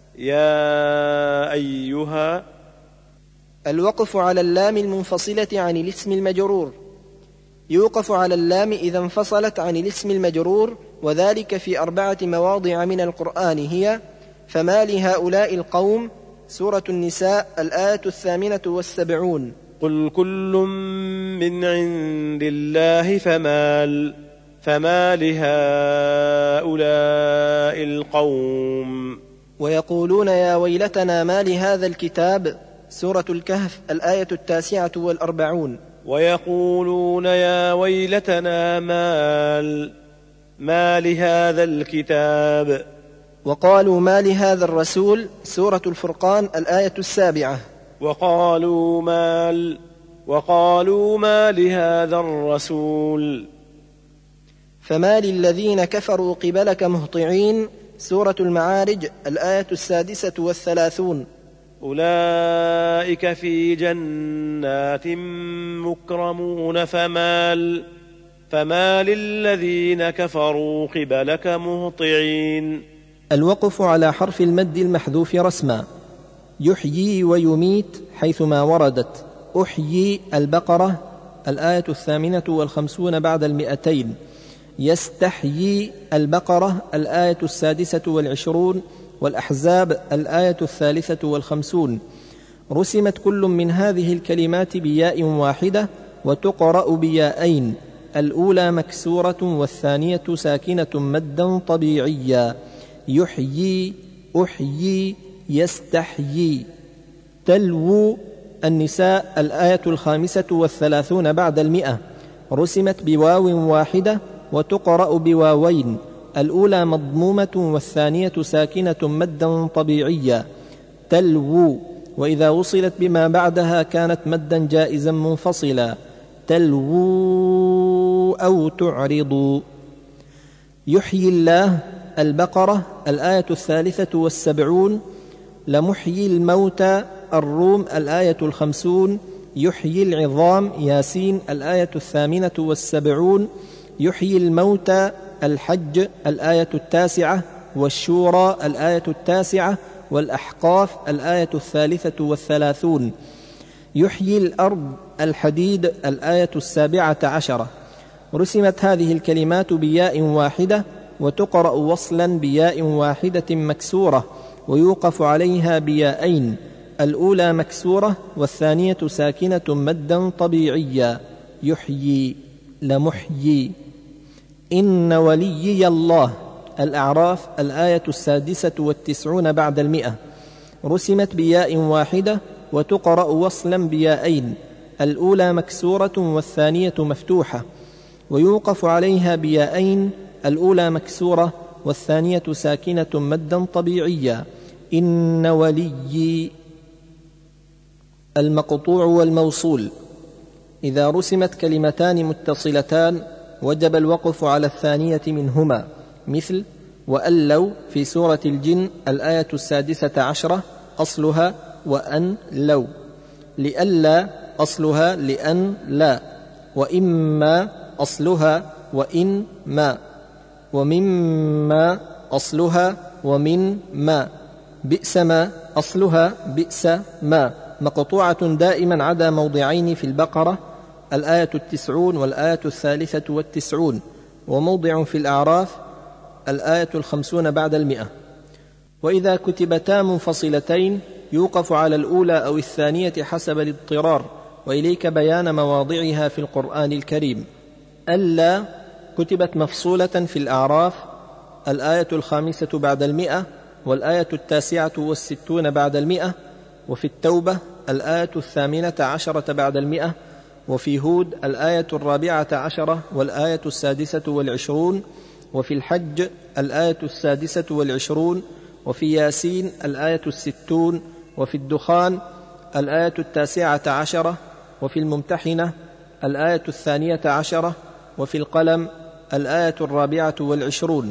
Speaker 3: يا أيها.
Speaker 2: الوقف على اللام المنفصلة عن الاسم المجرور، يوقف على اللام إذا انفصلت عن الاسم المجرور، وذلك في 4 مواضع من القرآن، هي فما لهؤلاء القوم سورة النساء الآية 78،
Speaker 3: قل كل من عند الله فما لهؤلاء القوم،
Speaker 2: ويقولون يا ويلتنا ما لهذا الكتاب سورة الكهف الآية 49،
Speaker 3: ويقولون يا ويلتنا ما لهذا الكتاب،
Speaker 2: وقالوا ما لهذا الرسول سورة الفرقان الآية 7،
Speaker 3: وقالوا ما لهذا الرسول،
Speaker 2: فما للذين كفروا قبلك مهطعين سورة المعارج الآية 36،
Speaker 3: أولئك في جنات مكرمون فما للذين كفروا قبلك مهطعين.
Speaker 2: الوقف على حرف المد المحذوف رسما، يحيي ويميت حيثما وردت، أحيي البقرة الآية 58 بعد 200. يستحيي البقرة الآية 26، والأحزاب الآية 53. رسمت كل من هذه الكلمات بياء واحدة وتقرأ بياءين، الأولى مكسورة والثانية ساكنة مدا طبيعيا. يحيي، أحيي، يستحيي. تلوو النساء الآية 35 بعد 100. رسمت بواو واحدة وتقرأ بواوين، الأولى مضمومة والثانية ساكنة مدا طبيعيا. تلوو، وإذا وصلت بما بعدها كانت مدا جائزا منفصلا. تلوو أو تعرضوا. يحيي الله البقرة الآية 73. لمحيي الموتى الروم الآية 50. يحيي العظام ياسين الآية 78. يحيي الموتى الحج الآية 9، والشورى الآية 9، والأحقاف الآية 33. يحيي الأرض الحديد الآية 17. رسمت هذه الكلمات بياء واحدة وتقرأ وصلا بياء واحدة مكسورة ويوقف عليها بياءين، الأولى مكسورة والثانية ساكنة مدا طبيعيا. يحيي، لمحيي. إن وليي الله الأعراف الآية 96 بعد 100. رسمت بياء واحدة وتقرأ وصلا بياءين، الأولى مكسورة والثانية مفتوحة ويوقف عليها بياءين، الأولى مكسورة والثانية ساكنة مدا طبيعيا. إن وليي. المقطوع والموصول. إذا رسمت كلمتان متصلتان وجب الوقف على الثانية منهما، مثل وأن لو في سورة الجن الآية 16 أصلها وأن لو. لألا أصلها لأن لا. وإما أصلها وإن ما. ومما أصلها ومن ما. بئس ما أصلها بئس ما. مقطوعة دائما عدا موضعين في البقرة، الآية 90 والآية 93، وموضع في الأعراف الآية 50 بعد 100. وإذا كتبتا منفصلتين يوقف على الأولى أو الثانية حسب الاضطرار، وإليك بيان مواضعها في القرآن الكريم. ألا كتبت مفصولة في الأعراف الآية 5 بعد 100 والآية 69 بعد 100، وفي التوبة الآية 18 بعد 100، وفي هود الآية 14 والآية 26، وفي الحج الآية 26، وفي ياسين الآية 60، وفي الدخان الآية 19، وفي الممتحنة الآية 12، وفي القلم الآية 24.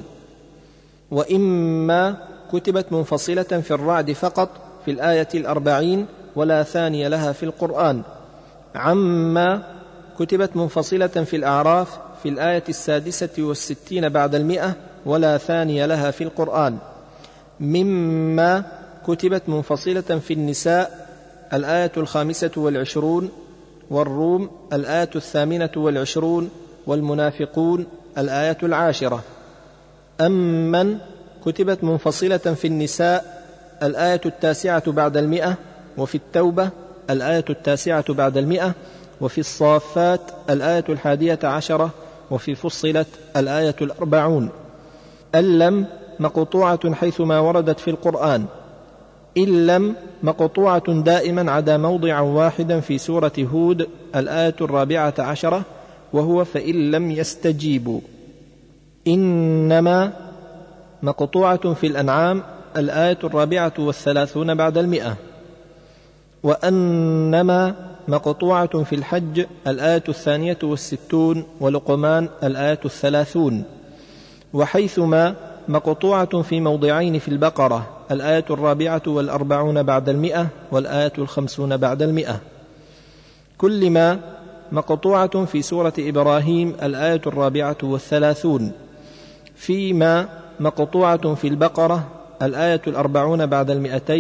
Speaker 2: وإما كتبت منفصلة في الرعد فقط في الآية 40 ولا ثاني لها في القرآن. عما كتبت منفصلة في الأعراف في الآية 66 بعد 100 ولا ثاني لها في القرآن. مما كتبت منفصلة في النساء الآية 25 والروم الآية 28 والمنافقون الآية 10. أمن كتبت منفصلة في النساء الآية 9 بعد 100، وفي التوبة الآية 9 بعد 100، وفي الصافات الآية 11، وفي فصلت الآية 40. ألم مقطوعة حيثما وردت في القرآن. إلم مقطوعة دائما عدا موضع واحدا في سورة هود الآية 14، وهو فإن لم يستجيبوا. إنما مقطوعة في الأنعام الآية 34 بعد 100. وأنما مقطوعة في الحج الآية 62 ولقمان الآية 30. وحيثما مقطوعة في موضعين في البقرة الآية 44 بعد 100 والآية 50 بعد 100. كل ما مقطوعة في سورة إبراهيم الآية 34. فيما مقطوعة في البقرة الآية 40 بعد 200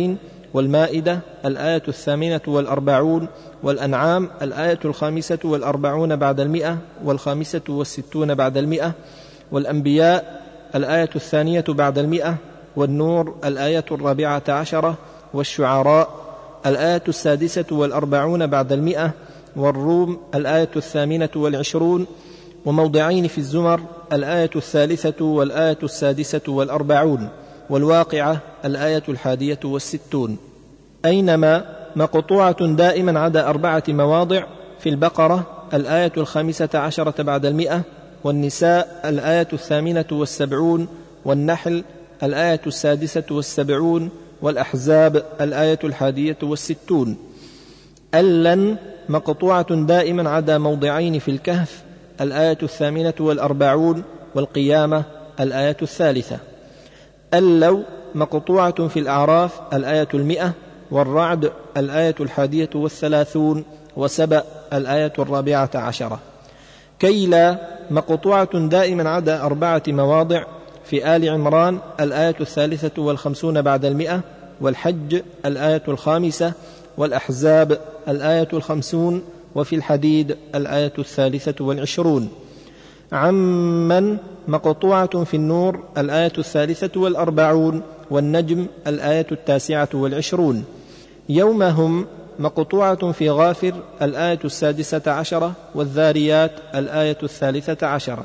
Speaker 4: والمائدة الآية 48، والأنعام الآية 45 بعد 100 و65 بعد 100، والأنبياء الآية 2 بعد 100، والنور الآية 14، والشعراء الآية 46 بعد 100، والروم الآية 28، وموضعين في الزمر الآية 3 والآية 46، والواقعة الآية 61. أينما مقطوعة دائما عدا 4 مواضع: في البقرة الآية 15 بعد 100، والنساء الآية 78، والنحل الآية 76، والأحزاب الآية 61. ألن مقطوعة دائما عدا موضعين: في الكهف الآية 48، والقيامة الآية 3. اللو مقطوعة في الأعراف الآية 100، والرعد الآية 31، وسبأ الآية 14. كيلا مقطوعة دائما عدا 4 مواضع: في آل عمران الآية 53 بعد 100، والحج الآية 5، والأحزاب الآية 50، وفي الحديد الآية 23. عمن مقطوعة في النور الآية 43، والنجم الآية 29. يوم هم مقطوعة في غافر الآية 16، والذاريات الآية 13.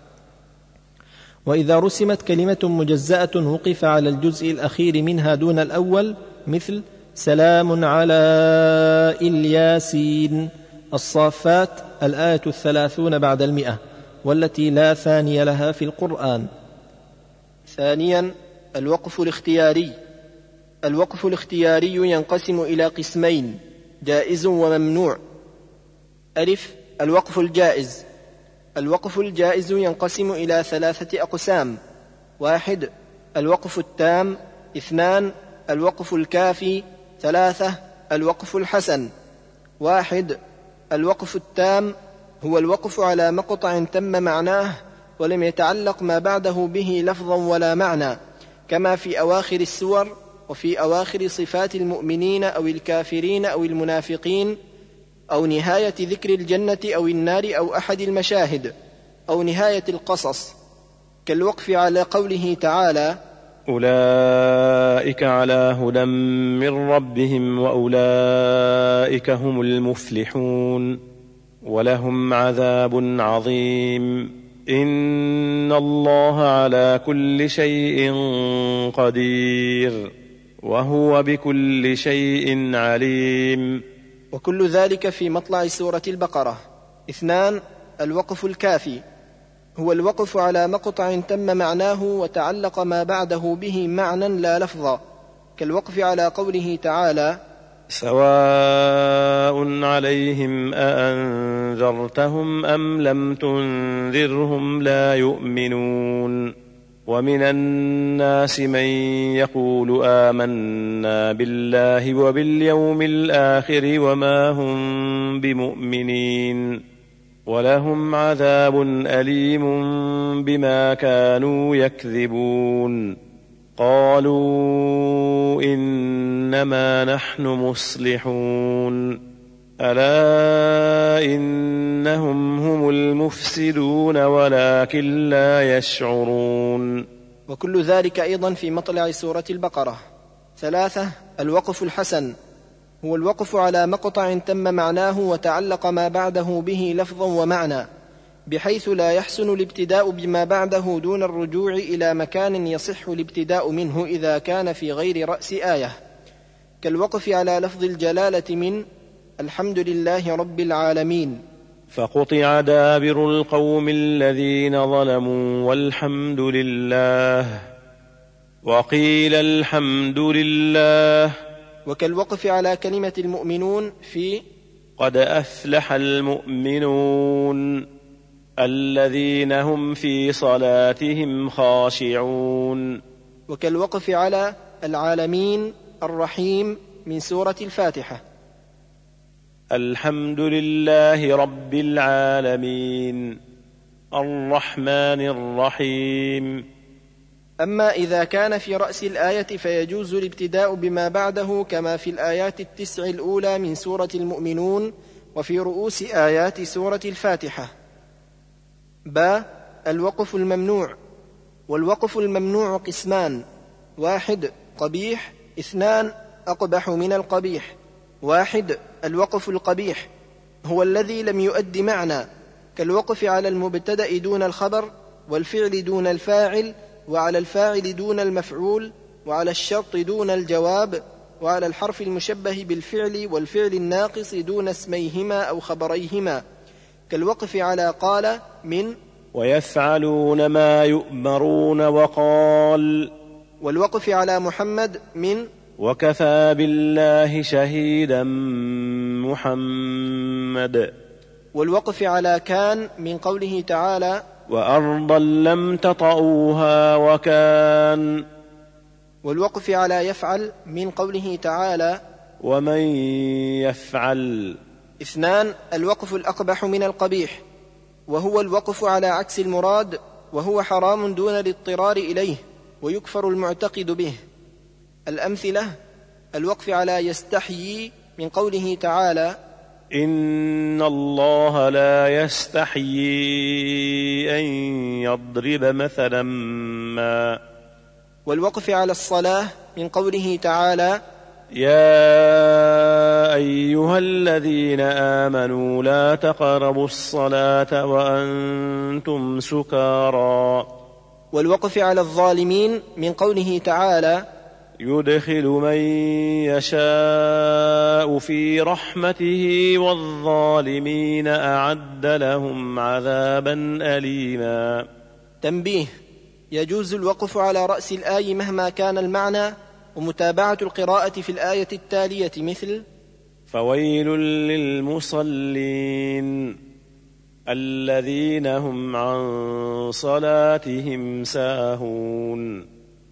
Speaker 4: وإذا رسمت كلمة مجزأة وقف على الجزء الأخير منها دون الأول، مثل سلام على الياسين. الصافات الآية 30 بعد 100، والتي لا ثاني لها في القرآن.
Speaker 2: ثانيا، الوقف الاختياري. الوقف الاختياري ينقسم إلى قسمين: جائز وممنوع. ألف: الوقف الجائز. الوقف الجائز ينقسم إلى 3 أقسام: 1 الوقف التام، 2 الوقف الكافي، 3 الوقف الحسن. 1 الوقف التام هو الوقف على مقطع تم معناه ولم يتعلق ما بعده به لفظا ولا معنى، كما في أواخر السور وفي أواخر صفات المؤمنين أو الكافرين أو المنافقين، أو نهاية ذكر الجنة أو النار أو أحد المشاهد، أو نهاية القصص، كالوقف على قوله تعالى:
Speaker 3: أولئك على هدى من ربهم وأولئك هم المفلحون ولهم عذاب عظيم إن الله على كل شيء قدير وهو بكل شيء عليم.
Speaker 2: وكل ذلك في مطلع سورة البقرة. 2 الوقف الكافي هو الوقف على مقطع تم معناه وتعلق ما بعده به معنى لا لفظا، كالوقف على قوله تعالى:
Speaker 3: سواء عليهم أأنذرتهم أم لم تنذرهم لا يؤمنون. ومن الناس من يقول آمنا بالله وباليوم الآخر وما هم بمؤمنين ولهم عذاب أليم بما كانوا يكذبون. قالوا إنما نحن مصلحون ألا إنهم هم المفسدون ولكن لا يشعرون.
Speaker 2: وكل ذلك أيضا في مطلع سورة البقرة. 3 الوقف الحسن هو الوقف على مقطع تم معناه وتعلق ما بعده به لفظا ومعنى، بحيث لا يحسن الابتداء بما بعده دون الرجوع إلى مكان يصح الابتداء منه إذا كان في غير رأس آية، كالوقف على لفظ الجلالة من الحمد لله رب العالمين.
Speaker 3: فقطع دابر القوم الذين ظلموا والحمد لله وقيل الحمد لله.
Speaker 2: وكالوقف على كلمة المؤمنون في
Speaker 3: قد أفلح المؤمنون الذين هم في صلاتهم خاشعون.
Speaker 2: وكالوقف على العالمين الرحيم من سورة الفاتحة.
Speaker 3: الحمد لله رب العالمين الرحمن الرحيم.
Speaker 2: أما إذا كان في رأس الآية فيجوز الابتداء بما بعده كما في الآيات 9 الأولى من سورة المؤمنون وفي رؤوس آيات سورة الفاتحة. الوقف الممنوع. والوقف الممنوع قسمان: 1 قبيح، 2 أقبح من القبيح. 1 الوقف القبيح هو الذي لم يؤد معنى، كالوقف على المبتدأ دون الخبر، والفعل دون الفاعل، وعلى الفاعل دون المفعول، وعلى الشرط دون الجواب، وعلى الحرف المشبه بالفعل والفعل الناقص دون اسميهما أو خبريهما، كالوقف على قال من
Speaker 3: ويفعلون ما يؤمرون وقال،
Speaker 2: والوقف على محمد من
Speaker 3: وكفى بالله شهيدا محمد،
Speaker 2: والوقف على كان من قوله تعالى
Speaker 3: وأرضا لم تطئوها وكان،
Speaker 2: والوقف على يفعل من قوله تعالى
Speaker 3: ومن يفعل.
Speaker 2: 2 الوقف الأقبح من القبيح، وهو الوقف على عكس المراد، وهو حرام دون الاضطرار إليه، ويكفر المعتقد به. الأمثلة: الوقف على يستحيي من قوله تعالى
Speaker 3: إن الله لا يستحيي أن يضرب مثلا ما،
Speaker 2: والوقف على الصلاة من قوله تعالى
Speaker 3: يا أيها الذين آمنوا لا تقربوا الصلاة وأنتم سكارى،
Speaker 2: والوقف على الظالمين من قوله تعالى
Speaker 3: يدخل من يشاء في رحمته والظالمين أعد لهم عذابا أليما.
Speaker 2: تنبيه: يجوز الوقف على رأس الآية مهما كان المعنى، ومتابعة القراءة في الآية التالية مثل
Speaker 3: فويل للمصلين الذين هم عن صلاتهم ساهون،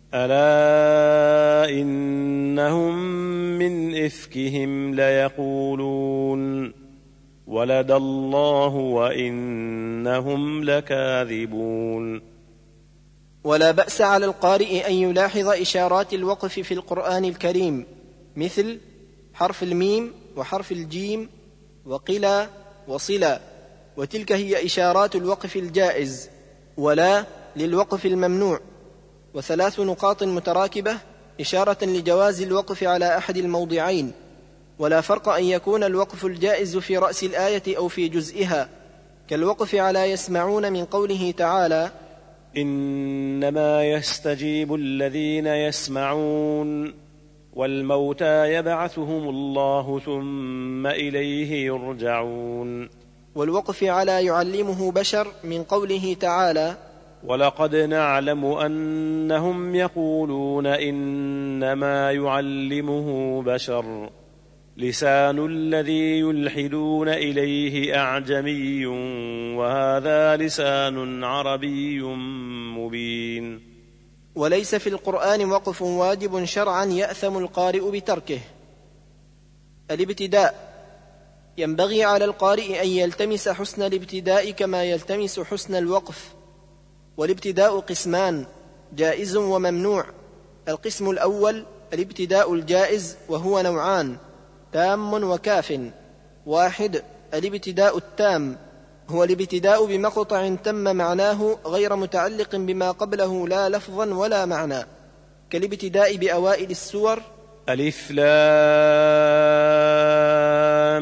Speaker 3: ألا إنهم من إفكهم ليقولون ولد الله وإنهم لكاذبون.
Speaker 2: ولا بأس على القارئ أن يلاحظ إشارات الوقف في القرآن الكريم، مثل حرف الميم وحرف الجيم وقلا وصلا، وتلك هي إشارات الوقف الجائز. ولا للوقف الممنوع، و3 نقاط متراكبة إشارة لجواز الوقف على أحد الموضعين. ولا فرق أن يكون الوقف الجائز في رأس الآية أو في جزئها، كالوقف على يسمعون من قوله تعالى
Speaker 3: إنما يستجيب الذين يسمعون والموتى يبعثهم الله ثم إليه يرجعون.
Speaker 2: والوقف على يعلمه بشر من قوله تعالى
Speaker 3: ولقد نعلم أنهم يقولون إنما يعلمه بشر لسان الذي يلحدون إليه أعجمي وهذا لسان عربي مبين.
Speaker 2: وليس في القرآن وقف واجب شرعا يأثم القارئ بتركه. الابتداء: ينبغي على القارئ أن يلتمس حسن الابتداء كما يلتمس حسن الوقف. والابتداء قسمان: جائز وممنوع. القسم الأول الابتداء الجائز، وهو نوعان: تام وكاف. 1 الابتداء التام، هو الابتداء بمقطع تم معناه غير متعلق بما قبله لا لفظا ولا معنى، كالابتداء بأوائل السور
Speaker 3: ألف لام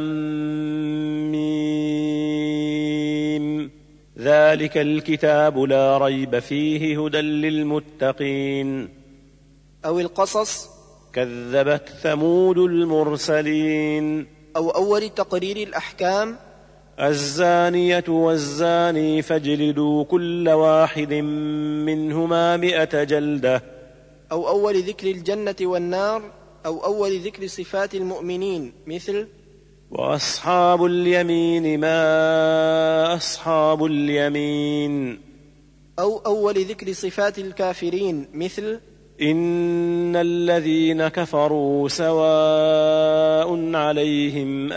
Speaker 3: ميم ذلك الكتاب لا ريب فيه هدى للمتقين.
Speaker 2: أو القصص
Speaker 3: كذبت ثمود المرسلين.
Speaker 2: أو أول تقرير الأحكام
Speaker 3: الزانية والزاني فاجلدوا كل واحد منهما 100 جلدة.
Speaker 2: أو أول ذكر الجنة والنار، أو أول ذكر صفات المؤمنين مثل
Speaker 3: وأصحاب اليمين ما أصحاب اليمين.
Speaker 2: أو أول ذكر صفات الكافرين مثل
Speaker 3: إن الذين كفروا سواء عليهم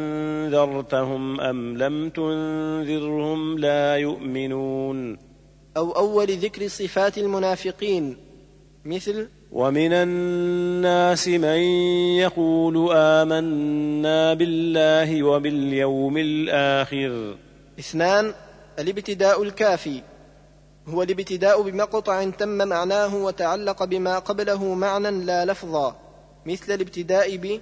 Speaker 3: أأنذرتهم أم لم تنذرهم لا يؤمنون.
Speaker 2: أو أول ذكر صفات المنافقين، مثل:
Speaker 3: ومن الناس من يقول آمنا بالله وباليوم الآخر.
Speaker 2: 2. الابتداء الكافي هو الابتداء بمقطع تم معناه وتعلق بما قبله معنى لا لفظا، مثل الابتداء ب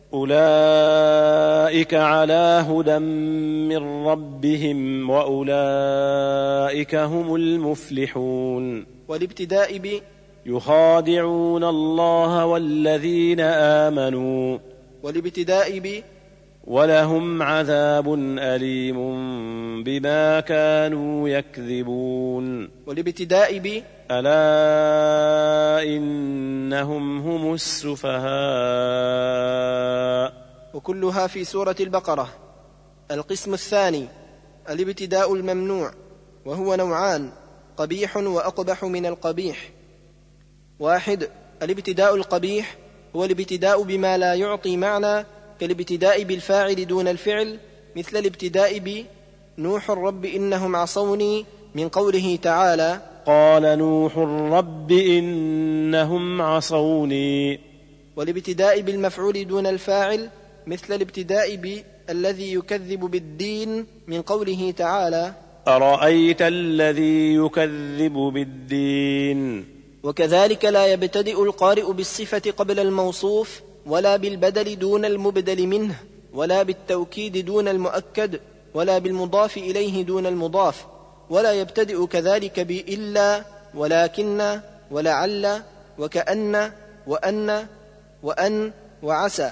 Speaker 3: أولئك على هدى من ربهم وأولئك هم المفلحون.
Speaker 2: والابتداء ب
Speaker 3: يخادعون الله والذين آمنوا.
Speaker 2: والابتداء ب
Speaker 3: ولهم عذاب أليم بما كانوا يكذبون.
Speaker 2: والابتداء ب
Speaker 3: ألا إنهم هم السفهاء.
Speaker 2: وكلها في سورة البقرة. القسم الثاني الابتداء الممنوع، وهو نوعان: قبيح وأقبح من القبيح. 1. الابتداء القبيح هو الابتداء بما لا يعطي معنى، كالابتداء بالفاعل دون الفعل، مثل الابتداء ب نوح رب إنهم عصوني، من قوله تعالى:
Speaker 3: قال نوح رب إنهم عصوني.
Speaker 2: والابتداء بالمفعول دون الفاعل، مثل الابتداء ب الذي يكذب بالدين، من قوله تعالى:
Speaker 3: أرأيت الذي يكذب بالدين.
Speaker 2: وكذلك لا يبتدئ القارئ بالصفة قبل الموصوف، ولا بالبدل دون المبدل منه، ولا بالتوكيد دون المؤكد، ولا بالمضاف إليه دون المضاف، ولا يبتدئ كذلك بإلا ولكن ولعل وكأن وأن وأن وعسى.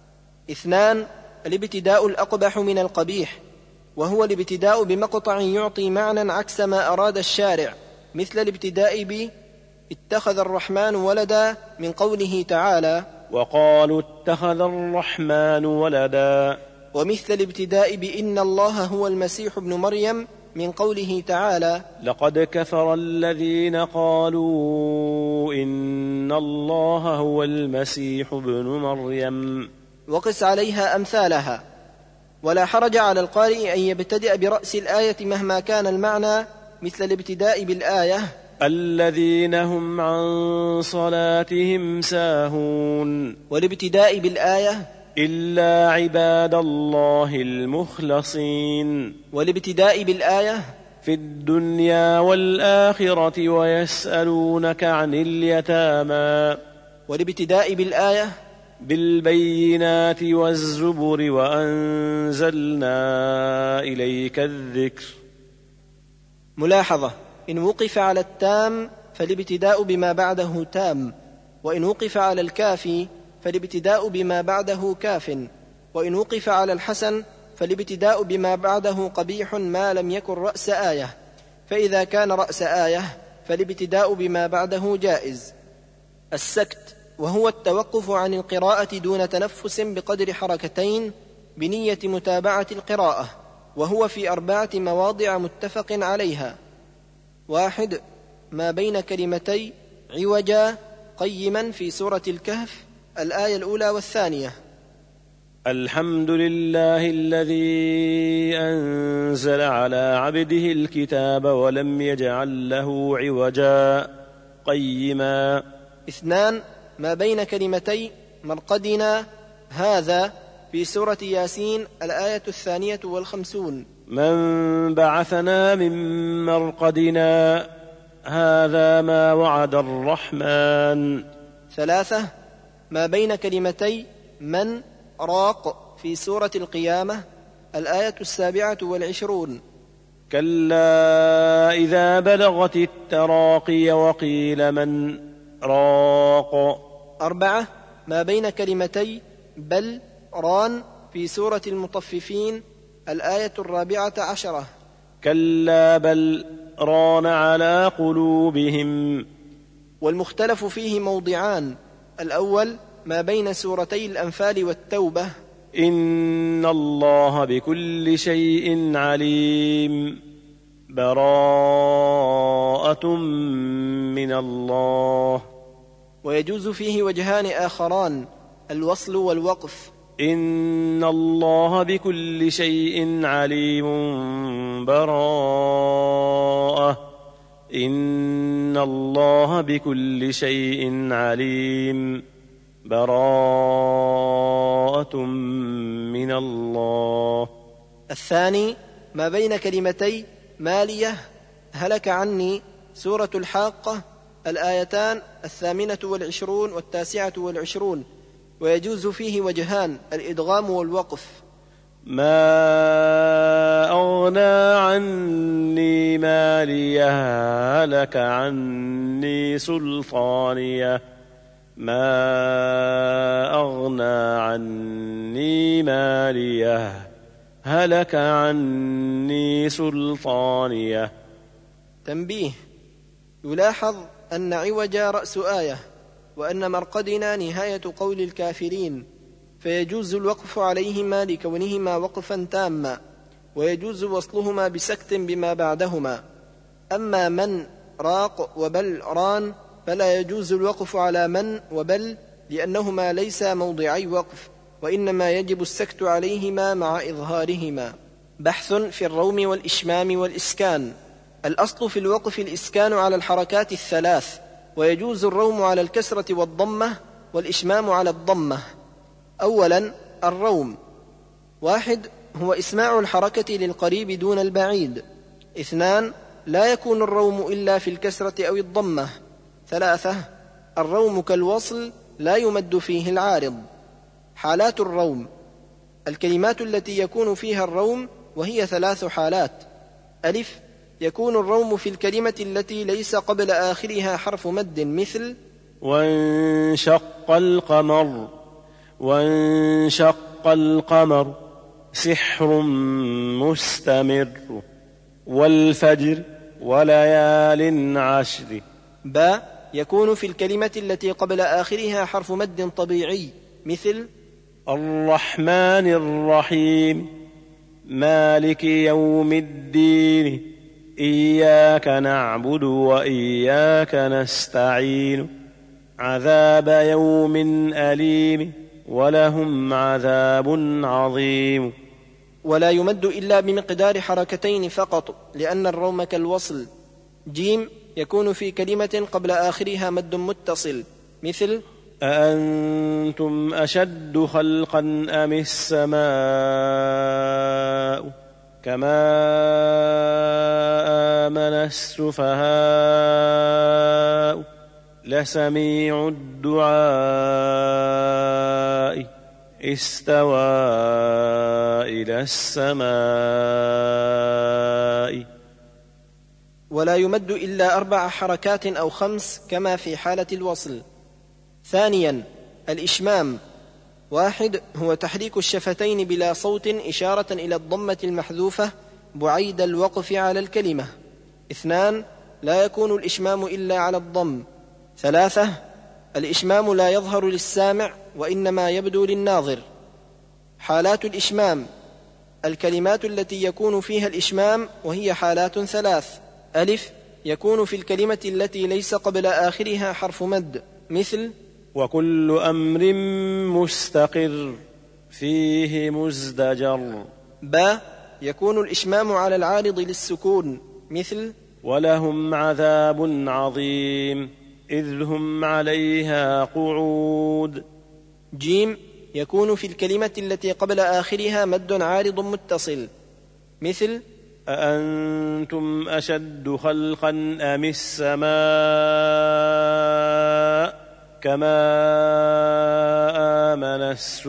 Speaker 2: 2. الابتداء الأقبح من القبيح، وهو الابتداء بمقطع يعطي معنى عكس ما أراد الشارع، مثل الابتداء ب اتخذ الرحمن ولدا، من قوله تعالى:
Speaker 3: وقالوا اتخذ الرحمن ولدا.
Speaker 2: ومثل الابتداء بإن الله هو المسيح ابن مريم، من قوله تعالى:
Speaker 3: لقد كفر الذين قالوا إن الله هو المسيح ابن مريم.
Speaker 2: وقس عليها أمثالها. ولا حرج على القارئ أن يبتدئ برأس الآية مهما كان المعنى، مثل الابتداء بالآية:
Speaker 3: الذين هم عن صلاتهم ساهون.
Speaker 2: والابتداء بالآية:
Speaker 3: إلا عباد الله المخلصين.
Speaker 2: والابتداء بالآية:
Speaker 3: في الدنيا والآخرة ويسألونك عن اليتامى.
Speaker 2: والابتداء بالآية:
Speaker 3: بالبينات والزبر وأنزلنا إليك الذكر.
Speaker 2: ملاحظة: إن وقف على التام فالابتداء بما بعده تام، وإن وقف على الكافي فالابتداء بما بعده كاف، وإن وقف على الحسن فالابتداء بما بعده قبيح ما لم يكن رأس آية، فإذا كان رأس آية فالابتداء بما بعده جائز. السكت، وهو التوقف عن القراءة دون تنفس بقدر حركتين بنية متابعة القراءة، وهو في 4 مواضع متفق عليها: 1. ما بين كلمتي عوجا قيما في سورة الكهف، الآية الأولى والثانية.
Speaker 3: الحمد لله الذي أنزل على عبده الكتاب ولم يجعل له عوجا قيما.
Speaker 2: 2. ما بين كلمتي مرقدنا هذا في سورة ياسين، الآية 52.
Speaker 3: من بعثنا من مرقدنا هذا ما وعد الرحمن.
Speaker 2: 3. ما بين كلمتي من راق في سورة القيامة، الآية 27.
Speaker 3: كلا إذا بلغت التراقي وقيل من راق.
Speaker 2: 4. ما بين كلمتي بل ران في سورة المطففين، الآية 14.
Speaker 3: كلا بل ران على قلوبهم.
Speaker 2: والمختلف فيه موضعان: الأول ما بين سورتي الأنفال والتوبة:
Speaker 3: إن الله بكل شيء عليم. براءة من الله.
Speaker 2: ويجوز فيه وجهان آخران: الوصل والوقف:
Speaker 3: إن الله بكل شيء عليم براءة. الله بكل شيء عليم. براءة من الله.
Speaker 2: الثاني ما بين كلمتي مالية هلك عني سورة الحاقة الآيتان 28 و29، ويجوز فيه وجهان: الإدغام والوقف.
Speaker 3: ما أغنى عني ماليه هلك عني سلطانيه. ما أغنى عني ماليه هلك عني سلطانيه.
Speaker 2: تنبيه: يلاحظ أن عوج رأس آية، وأن مرقدنا نهاية قول الكافرين، فيجوز الوقف عليهما لكونهما وقفا تاما، ويجوز وصلهما بسكت بما بعدهما. أما من راق وبل ران فلا يجوز الوقف على من وبل، لأنهما ليسا موضعي وقف، وإنما يجب السكت عليهما مع إظهارهما. بحث في الروم والإشمام والإسكان. الأصل في الوقف الإسكان على الحركات الثلاث، ويجوز الروم على الكسرة والضمة، والإشمام على الضمة. أولا الروم: 1 هو إسماع الحركة للقريب دون البعيد. 2 لا يكون الروم إلا في الكسرة أو الضمة. 3 الروم كالوصل لا يمد فيه العارض. حالات الروم: الكلمات التي يكون فيها الروم، وهي 3 حالات: ألف، يكون الروم في الكلمة التي ليس قبل آخرها حرف مد، مثل
Speaker 3: وانشق القمر. وانشق القمر سحر مستمر. والفجر وليال عشر.
Speaker 2: باء، يكون في الكلمة التي قبل آخرها حرف مد طبيعي، مثل
Speaker 3: الرحمن الرحيم. مالك يوم الدين. إياك نعبد وإياك نستعين. عذاب يوم أليم ولهم عذاب عظيم.
Speaker 2: ولا يمد إلا بمقدار حركتين فقط، لأن الروم كالوصل. جيم، يكون في كلمة قبل آخرها مد متصل، مثل
Speaker 3: أأنتم أشد خلقا أم السماء كما آمن السفهاء لسميع الدعاء استوى إلى السماء.
Speaker 2: ولا يمد إلا 4 حركات أو 5 كما في حالة الوصل. ثانيا الإشمام: 1 هو تحريك الشفتين بلا صوت إشارة إلى الضمة المحذوفة بعيد الوقف على الكلمة. 2 لا يكون الإشمام إلا على الضم. 3 الإشمام لا يظهر للسامع، وإنما يبدو للناظر. حالات الإشمام: الكلمات التي يكون فيها الإشمام، وهي حالات 3: ألف، يكون في الكلمة التي ليس قبل آخرها حرف مد، مثل
Speaker 3: وكل أمر مستقر فيه مزدجر.
Speaker 2: باء، يكون الإشمام على العارض للسكون، مثل
Speaker 3: ولهم عذاب عظيم إذ هم عليها قعود.
Speaker 2: جيم، يكون في الكلمة التي قبل آخرها مد عارض متصل، مثل
Speaker 3: أأنتم أشد خلقا أم السماء كما آمن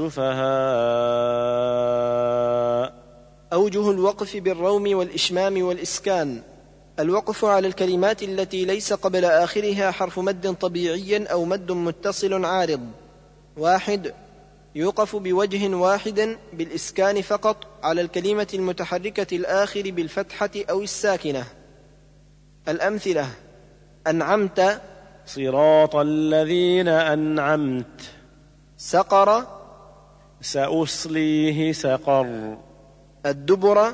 Speaker 3: السفهاء.
Speaker 2: أوجه الوقف بالروم والإشمام والإسكان: الوقف على الكلمات التي ليس قبل آخرها حرف مد طبيعي أو مد متصل عارض. 1 يوقف بوجه واحد بالإسكان فقط على الكلمة المتحركة الآخر بالفتحة أو الساكنة. الأمثلة: أنعمت،
Speaker 3: صراط الذين أنعمت.
Speaker 2: سقر،
Speaker 3: سأصليه سقر.
Speaker 2: الدبر،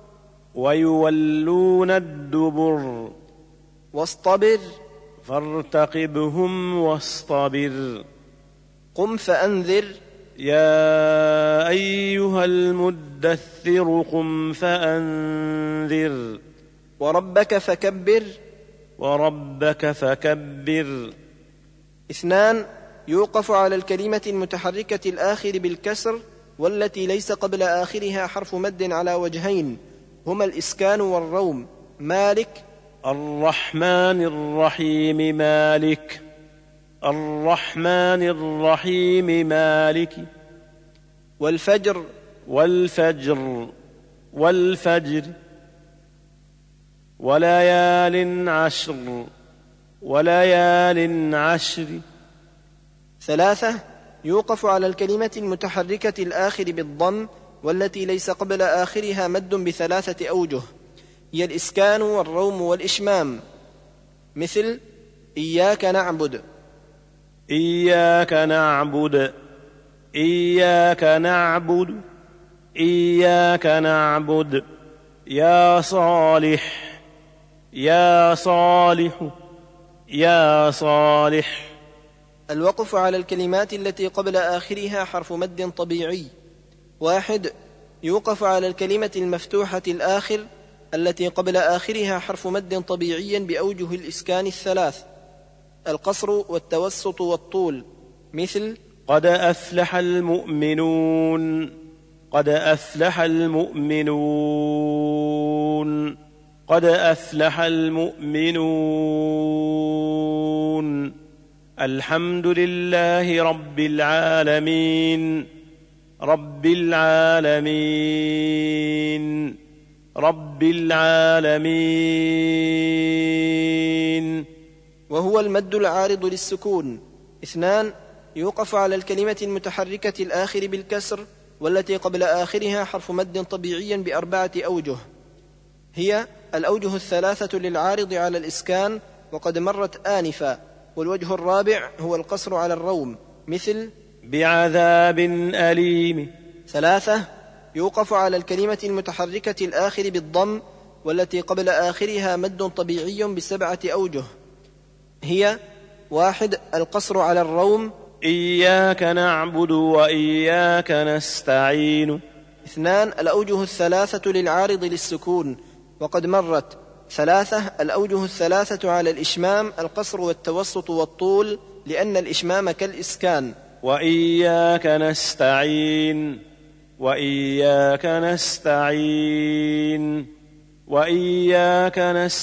Speaker 3: ويولون الدبر.
Speaker 2: واصطبر،
Speaker 3: فارتقبهم واصطبر.
Speaker 2: قم فأنذر،
Speaker 3: يا أيها المدثر قم فأنذر.
Speaker 2: وربك فكبر،
Speaker 3: وربك فكبر.
Speaker 2: 2 يوقف على الكلمة المتحركة الآخر بالكسر والتي ليس قبل آخرها حرف مد على وجهين هما الإسكان والروم. مالك
Speaker 3: الرحمن الرحيم مالك. الرحمن الرحيم مالك.
Speaker 2: والفجر
Speaker 3: والفجر والفجر. وليال عشر وليال عشر.
Speaker 2: 3 يوقف على الكلمة المتحركة الآخر بالضم والتي ليس قبل آخرها مد ب3 أوجه هي الإسكان والروم والإشمام، مثل إياك نعبد.
Speaker 3: إياك نعبد إياك نعبد إياك نعبد. يا صالح يا صالح يا صالح.
Speaker 2: الوقف على الكلمات التي قبل آخرها حرف مد طبيعي. 1 يوقف على الكلمة المفتوحة الآخر التي قبل آخرها حرف مد طبيعي بأوجه الإسكان 3: القصر والتوسط والطول، مثل
Speaker 3: قد أفلح المؤمنون. قد أفلح المؤمنون. قد أفلح المؤمنون. الحمد لله رب العالمين. رب العالمين. رب العالمين.
Speaker 2: وهو المد العارض للسكون. 2 يوقف على الكلمة المتحركة الآخر بالكسر والتي قبل آخرها حرف مد طبيعي ب4 أوجه هي الأوجه 3 للعارض على الإسكان وقد مرت آنفا، والوجه الرابع هو القصر على الروم، مثل
Speaker 3: بعذاب أليم.
Speaker 2: 3 يوقف على الكلمة المتحركة الآخر بالضم والتي قبل آخرها مد طبيعي ب7 أوجه هي: 1 القصر على الروم،
Speaker 3: إياك نعبد وإياك نستعين.
Speaker 2: 2 الأوجه 3 للعارض للسكون وقد مرت. 3 الأوجه 3 على الإشمام، القصر والتوسط والطول، لأن الإشمام كالإسكان.
Speaker 3: وإياك نستعين. وإياك نستعين. وإياك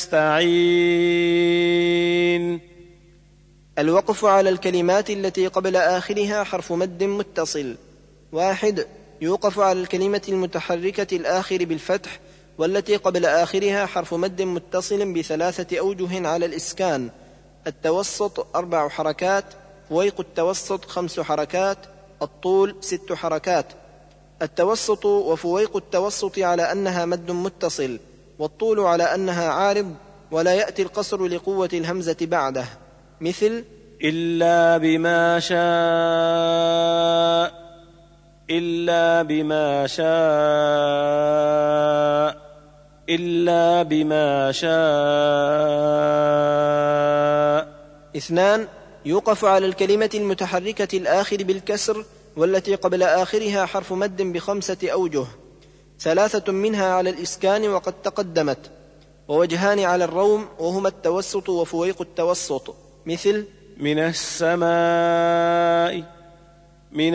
Speaker 3: نستعين.
Speaker 2: الوقف على الكلمات التي قبل آخرها حرف مد متصل. 1 يوقف على الكلمة المتحركة الآخر بالفتح والتي قبل آخرها حرف مد متصل ب3 أوجه على الإسكان: التوسط 4 حركات، فويق التوسط 5 حركات، الطول 6 حركات. التوسط وفويق التوسط على أنها مد متصل، والطول على أنها عارض، ولا يأتي القصر لقوة الهمزة بعده، مثل
Speaker 3: إلا بما شاء. إلا بما شاء. إلا بما شاء.
Speaker 2: 2 يوقف على الكلمة المتحركة الآخر بالكسر والتي قبل آخرها حرف مد ب5 أوجه، 3 منها على الإسكان وقد تقدمت، ووجهان على الروم وهما التوسط وفويق التوسط، مثل
Speaker 3: من السماء. من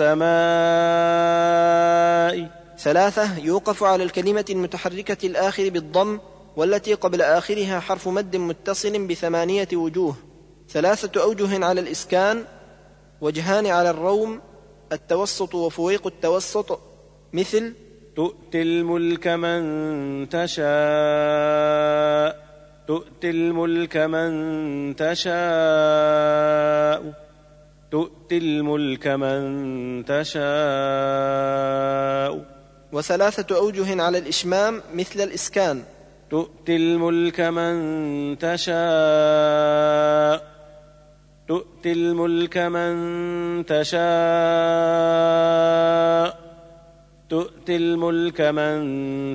Speaker 3: السماء.
Speaker 2: 3 يوقف على الكلمة المتحركة الآخر بالضم والتي قبل آخرها حرف مد متصل ب8 وجوه، 3 أوجه على الإسكان، وجهان على الروم، التوسط وفويق التوسط، مثل
Speaker 3: تؤتي الملك من تشاء. تؤتي الملك من تشاء. تؤتي الملك من تشاء.
Speaker 2: و3 أوجه على الإشمام مثل الإسكان:
Speaker 3: تؤتي الملك من تشاء. تؤتي الملك من تشاء. تؤتي الملك من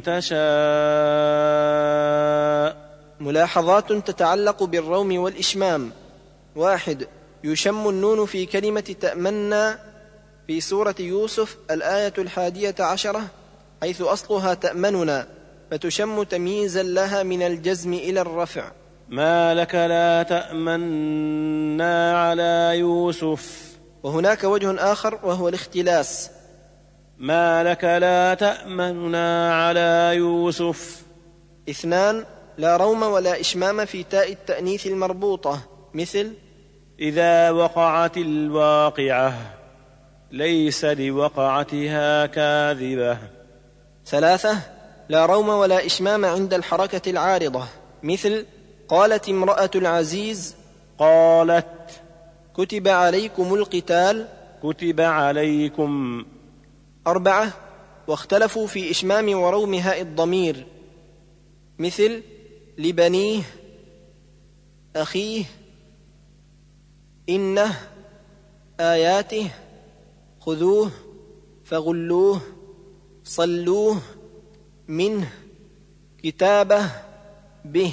Speaker 3: تشاء.
Speaker 2: ملاحظات تتعلق بالروم والإشمام. 1 يشم النون في كلمة تأمنا في سورة يوسف الآية 11 حيث أصلها تأمننا، فتشم تمييزا لها من الجزم إلى الرفع.
Speaker 3: ما لك لا تأمنا على يوسف.
Speaker 2: وهناك وجه آخر وهو الاختلاس.
Speaker 3: ما لك لا تأمنا على يوسف.
Speaker 2: 2 لا روم ولا إشمام في تاء التأنيث المربوطة، مثل
Speaker 3: إذا وقعت الواقعة ليس لوقعتها كاذبة.
Speaker 2: 3 لا روم ولا إشمام عند الحركة العارضة، مثل قالت امرأة العزيز
Speaker 3: قالت.
Speaker 2: كتب عليكم القتال
Speaker 3: كتب عليكم.
Speaker 2: 4 واختلفوا في إشمام وروم هاء الضمير، مثل لبنيه، أخيه، إنه، آياته، خذوه، فغلوه، صلوه، منه، كتابه، به.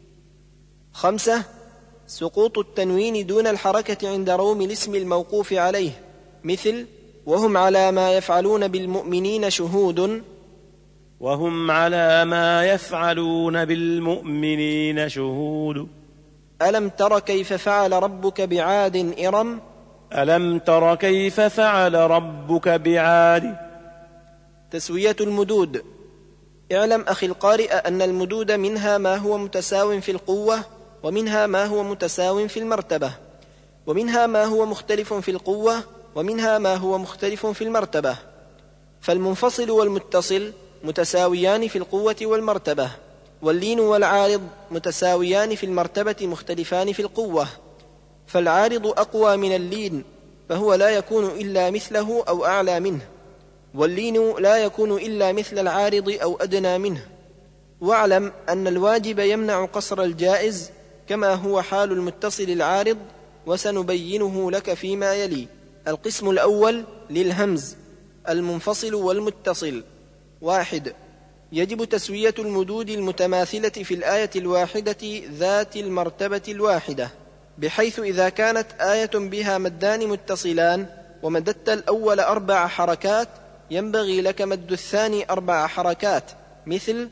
Speaker 2: 5 سقوط التنوين دون الحركة عند روم الاسم الموقوف عليه، مثل وهم على ما يفعلون بالمؤمنين شهود.
Speaker 3: وهم على ما يفعلون بالمؤمنين شهود.
Speaker 2: ألم تر كيف فعل ربك بعاد إرم.
Speaker 3: ألم تر كيف فعل ربك بعاد.
Speaker 2: تسوية المدود. اعلم أخي القارئ أن المدود منها ما هو متساو في القوة، ومنها ما هو متساو في المرتبة، ومنها ما هو مختلف في القوة، ومنها ما هو مختلف في المرتبة. فالمنفصل والمتصل متساويان في القوة والمرتبة، واللين والعارض متساويان في المرتبة مختلفان في القوة. فالعارض أقوى من اللين، فهو لا يكون إلا مثله أو أعلى منه، واللين لا يكون إلا مثل العارض أو أدنى منه. واعلم أن الواجب يمنع قصر الجائز، كما هو حال المتصل العارض، وسنبينه لك فيما يلي. القسم الأول للهمز، المنفصل والمتصل. 1 يجب تسوية المدود المتماثلة في الآية الواحدة ذات المرتبة الواحدة، بحيث إذا كانت آية بها مدان متصلان ومددت الأول 4 حركات، ينبغي لك مد الثاني 4 حركات، مثل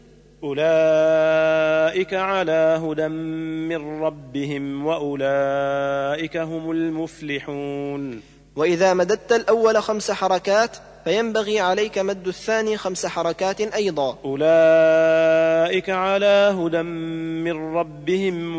Speaker 3: أولئك على هدى من ربهم وأولئك هم المفلحون.
Speaker 2: وإذا مددت الأول 5 حركات فينبغي عليك مد الثاني 5 حركات أيضا.
Speaker 3: أولئك على هدى من ربهم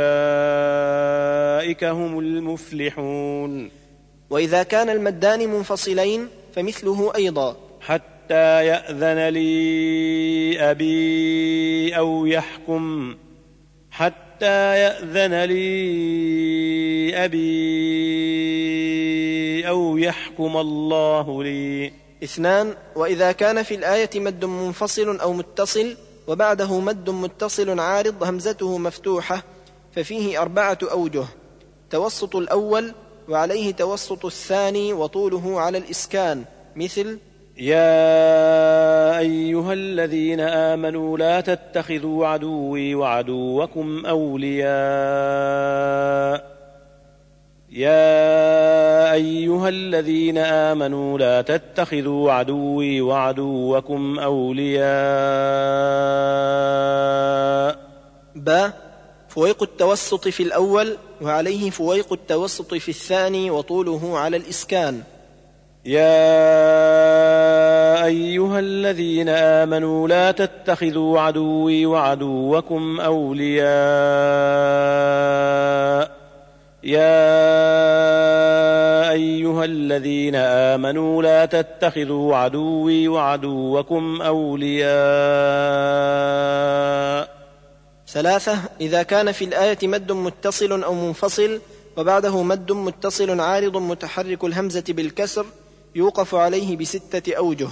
Speaker 3: وأولئك هم المفلحون.
Speaker 2: وإذا كان المدان منفصلين فمثله أيضا.
Speaker 3: حتى يأذن لي أبي أو يحكم. حتى يأذن لي أبي أو يحكم الله لي.
Speaker 2: 2 وإذا كان في الآية مد منفصل أو متصل وبعده مد متصل عارض همزته مفتوحة، ففيه 4 أوجه: توسط الأول، وعليه توسط الثاني، وطوله على الإسكان، مثل
Speaker 3: يا أيها الذين آمنوا لا تتخذوا عدوي وعدوكم أولياء. يا أيها الذين آمنوا لا تتخذوا عدوي وعدوكم أولياء.
Speaker 2: فويق التوسط في الأول، وعليه فويق التوسط في الثاني، وطوله على الإسكان.
Speaker 3: يا أيها الذين آمنوا لا تتخذوا عدوي وعدوكم أولياء. يا أيها الذين آمنوا لا تتخذوا عدوي وعدوكم أولياء.
Speaker 2: 3 إذا كان في الآية مد متصل أو منفصل وبعده مد متصل عارض متحرك الهمزة بالكسر، يوقف عليه ب6 أوجه: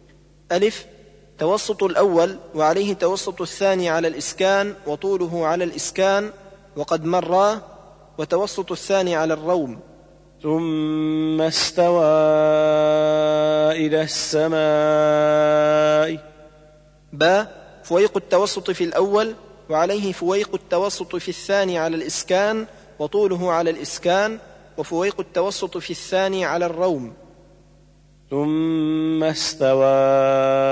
Speaker 2: توسط الأول، وعليه توسط الثاني على الإسكان، وطوله على الإسكان وقد مرا، وتوسط الثاني على الروم.
Speaker 3: ثم استوى إلى السماء.
Speaker 2: فويق التوسط في الأول، وعليه فويق التوسط في الثاني على الإسكان، وطوله على الإسكان، وفويق التوسط في الثاني على الروم.
Speaker 3: ثم استوى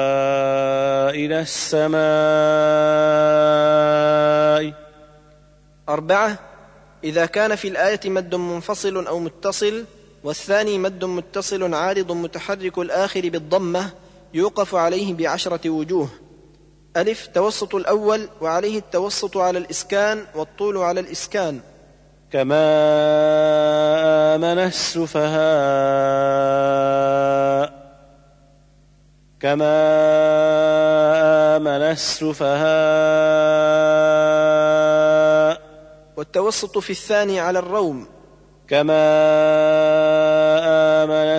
Speaker 3: إلى السماء.
Speaker 2: 4. إذا كان في الآية مد منفصل أو متصل والثاني مد متصل عارض متحرك الآخر بالضمة يوقف عليه ب10 وجوه. ألف توسط الأول وعليه التوسط على الإسكان والطول على الإسكان.
Speaker 3: كما آمن السفهاء
Speaker 2: والتوسط في الثاني على الروم.
Speaker 3: كما آمن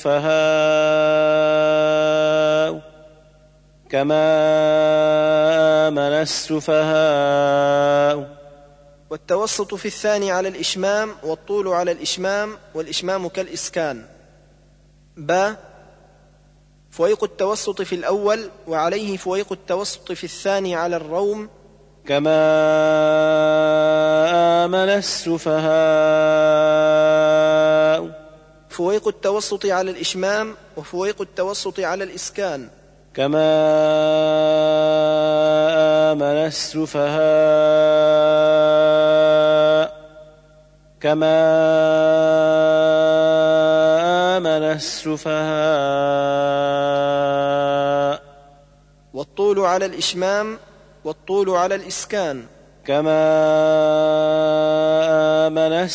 Speaker 3: السفهاء
Speaker 2: والتوسط في الثاني على الإشمام والطول على الإشمام والإشمام كالإسكان. ب فويق التوسط في الأول وعليه فويق التوسط في الثاني على الروم.
Speaker 3: كما آمن السفهاء
Speaker 2: فويق التوسط على الإشمام وفويق التوسط على الإسكان.
Speaker 3: كما آمن السفهاء
Speaker 2: والطول على الإشمام والطول على الإسكان.
Speaker 3: كما آمن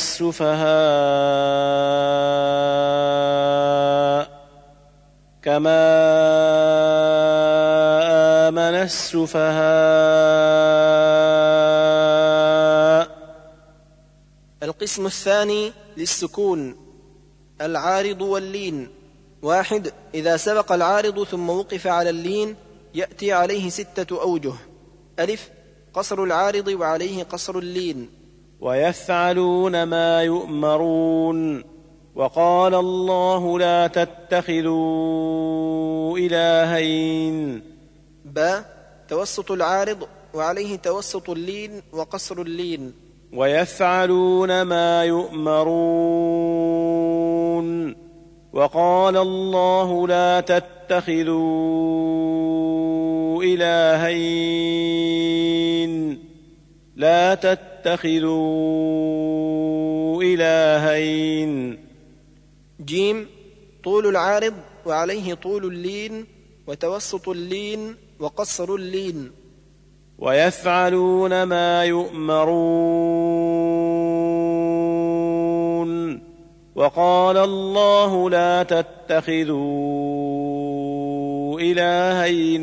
Speaker 3: السفهاء.
Speaker 2: القسم الثاني للسكون العارض واللين. 1. إذا سبق العارض ثم وقف على اللين يأتي عليه 6 أوجه. ألف قصر العارض وعليه قصر اللين.
Speaker 3: ويفعلون ما يؤمرون. وقال الله لا تتخذوا إلهين.
Speaker 2: ب توسط العارض وعليه توسط اللين وقصر اللين.
Speaker 3: ويفعلون ما يؤمرون. وقال الله لا تتخذوا إلهين.
Speaker 2: جيم طول العارض وعليه طول اللين وتوسط اللين وقصر اللين.
Speaker 3: ويفعلون ما يؤمرون. وقال الله لا تتخذوا إلهين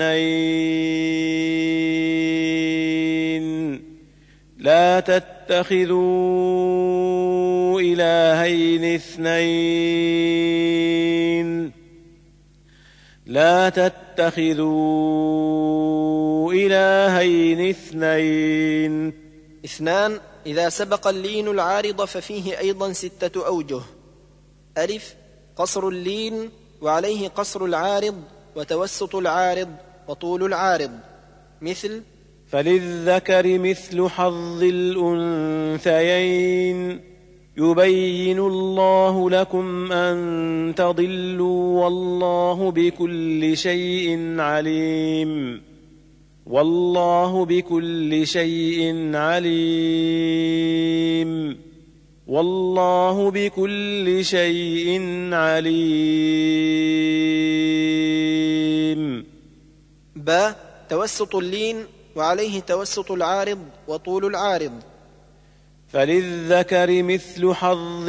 Speaker 3: اثنين. لا تتخذوا إلهين اثنين.
Speaker 2: 2. إذا سبق اللين العارض ففيه أيضا 6 أوجه. ألف قصر اللين وعليه قصر العارض وتوسط العارض وطول العارض. مثل
Speaker 3: فللذكر مثل حظ الأنثيين يبين الله لكم أن تضلوا والله بكل شيء عليم. والله بكل شيء عليم.
Speaker 2: ب توسط اللين وعليه توسط العارض وطول العارض.
Speaker 3: فللذكر مثل حظ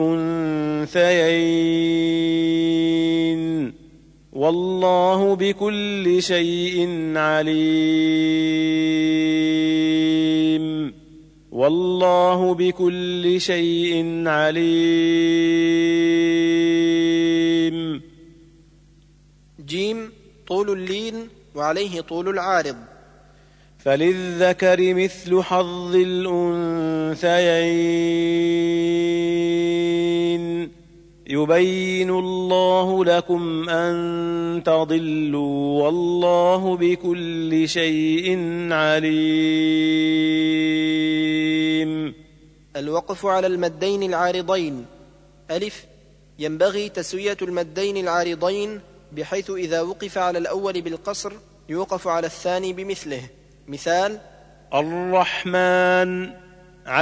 Speaker 3: الأنثيين والله بكل شيء عليم.
Speaker 2: جيم طول اللين وعليه طول العارض.
Speaker 3: فللذكر مثل حظ الأنثيين يبين الله لكم أن تضلوا والله بكل شيء عليم.
Speaker 2: الوقف على المدين العارضين. ألف ينبغي تسوية المدين العارضين بحيث إذا وقف على الأول بالقصر يوقف على الثاني بمثله. مثال
Speaker 3: الرحمن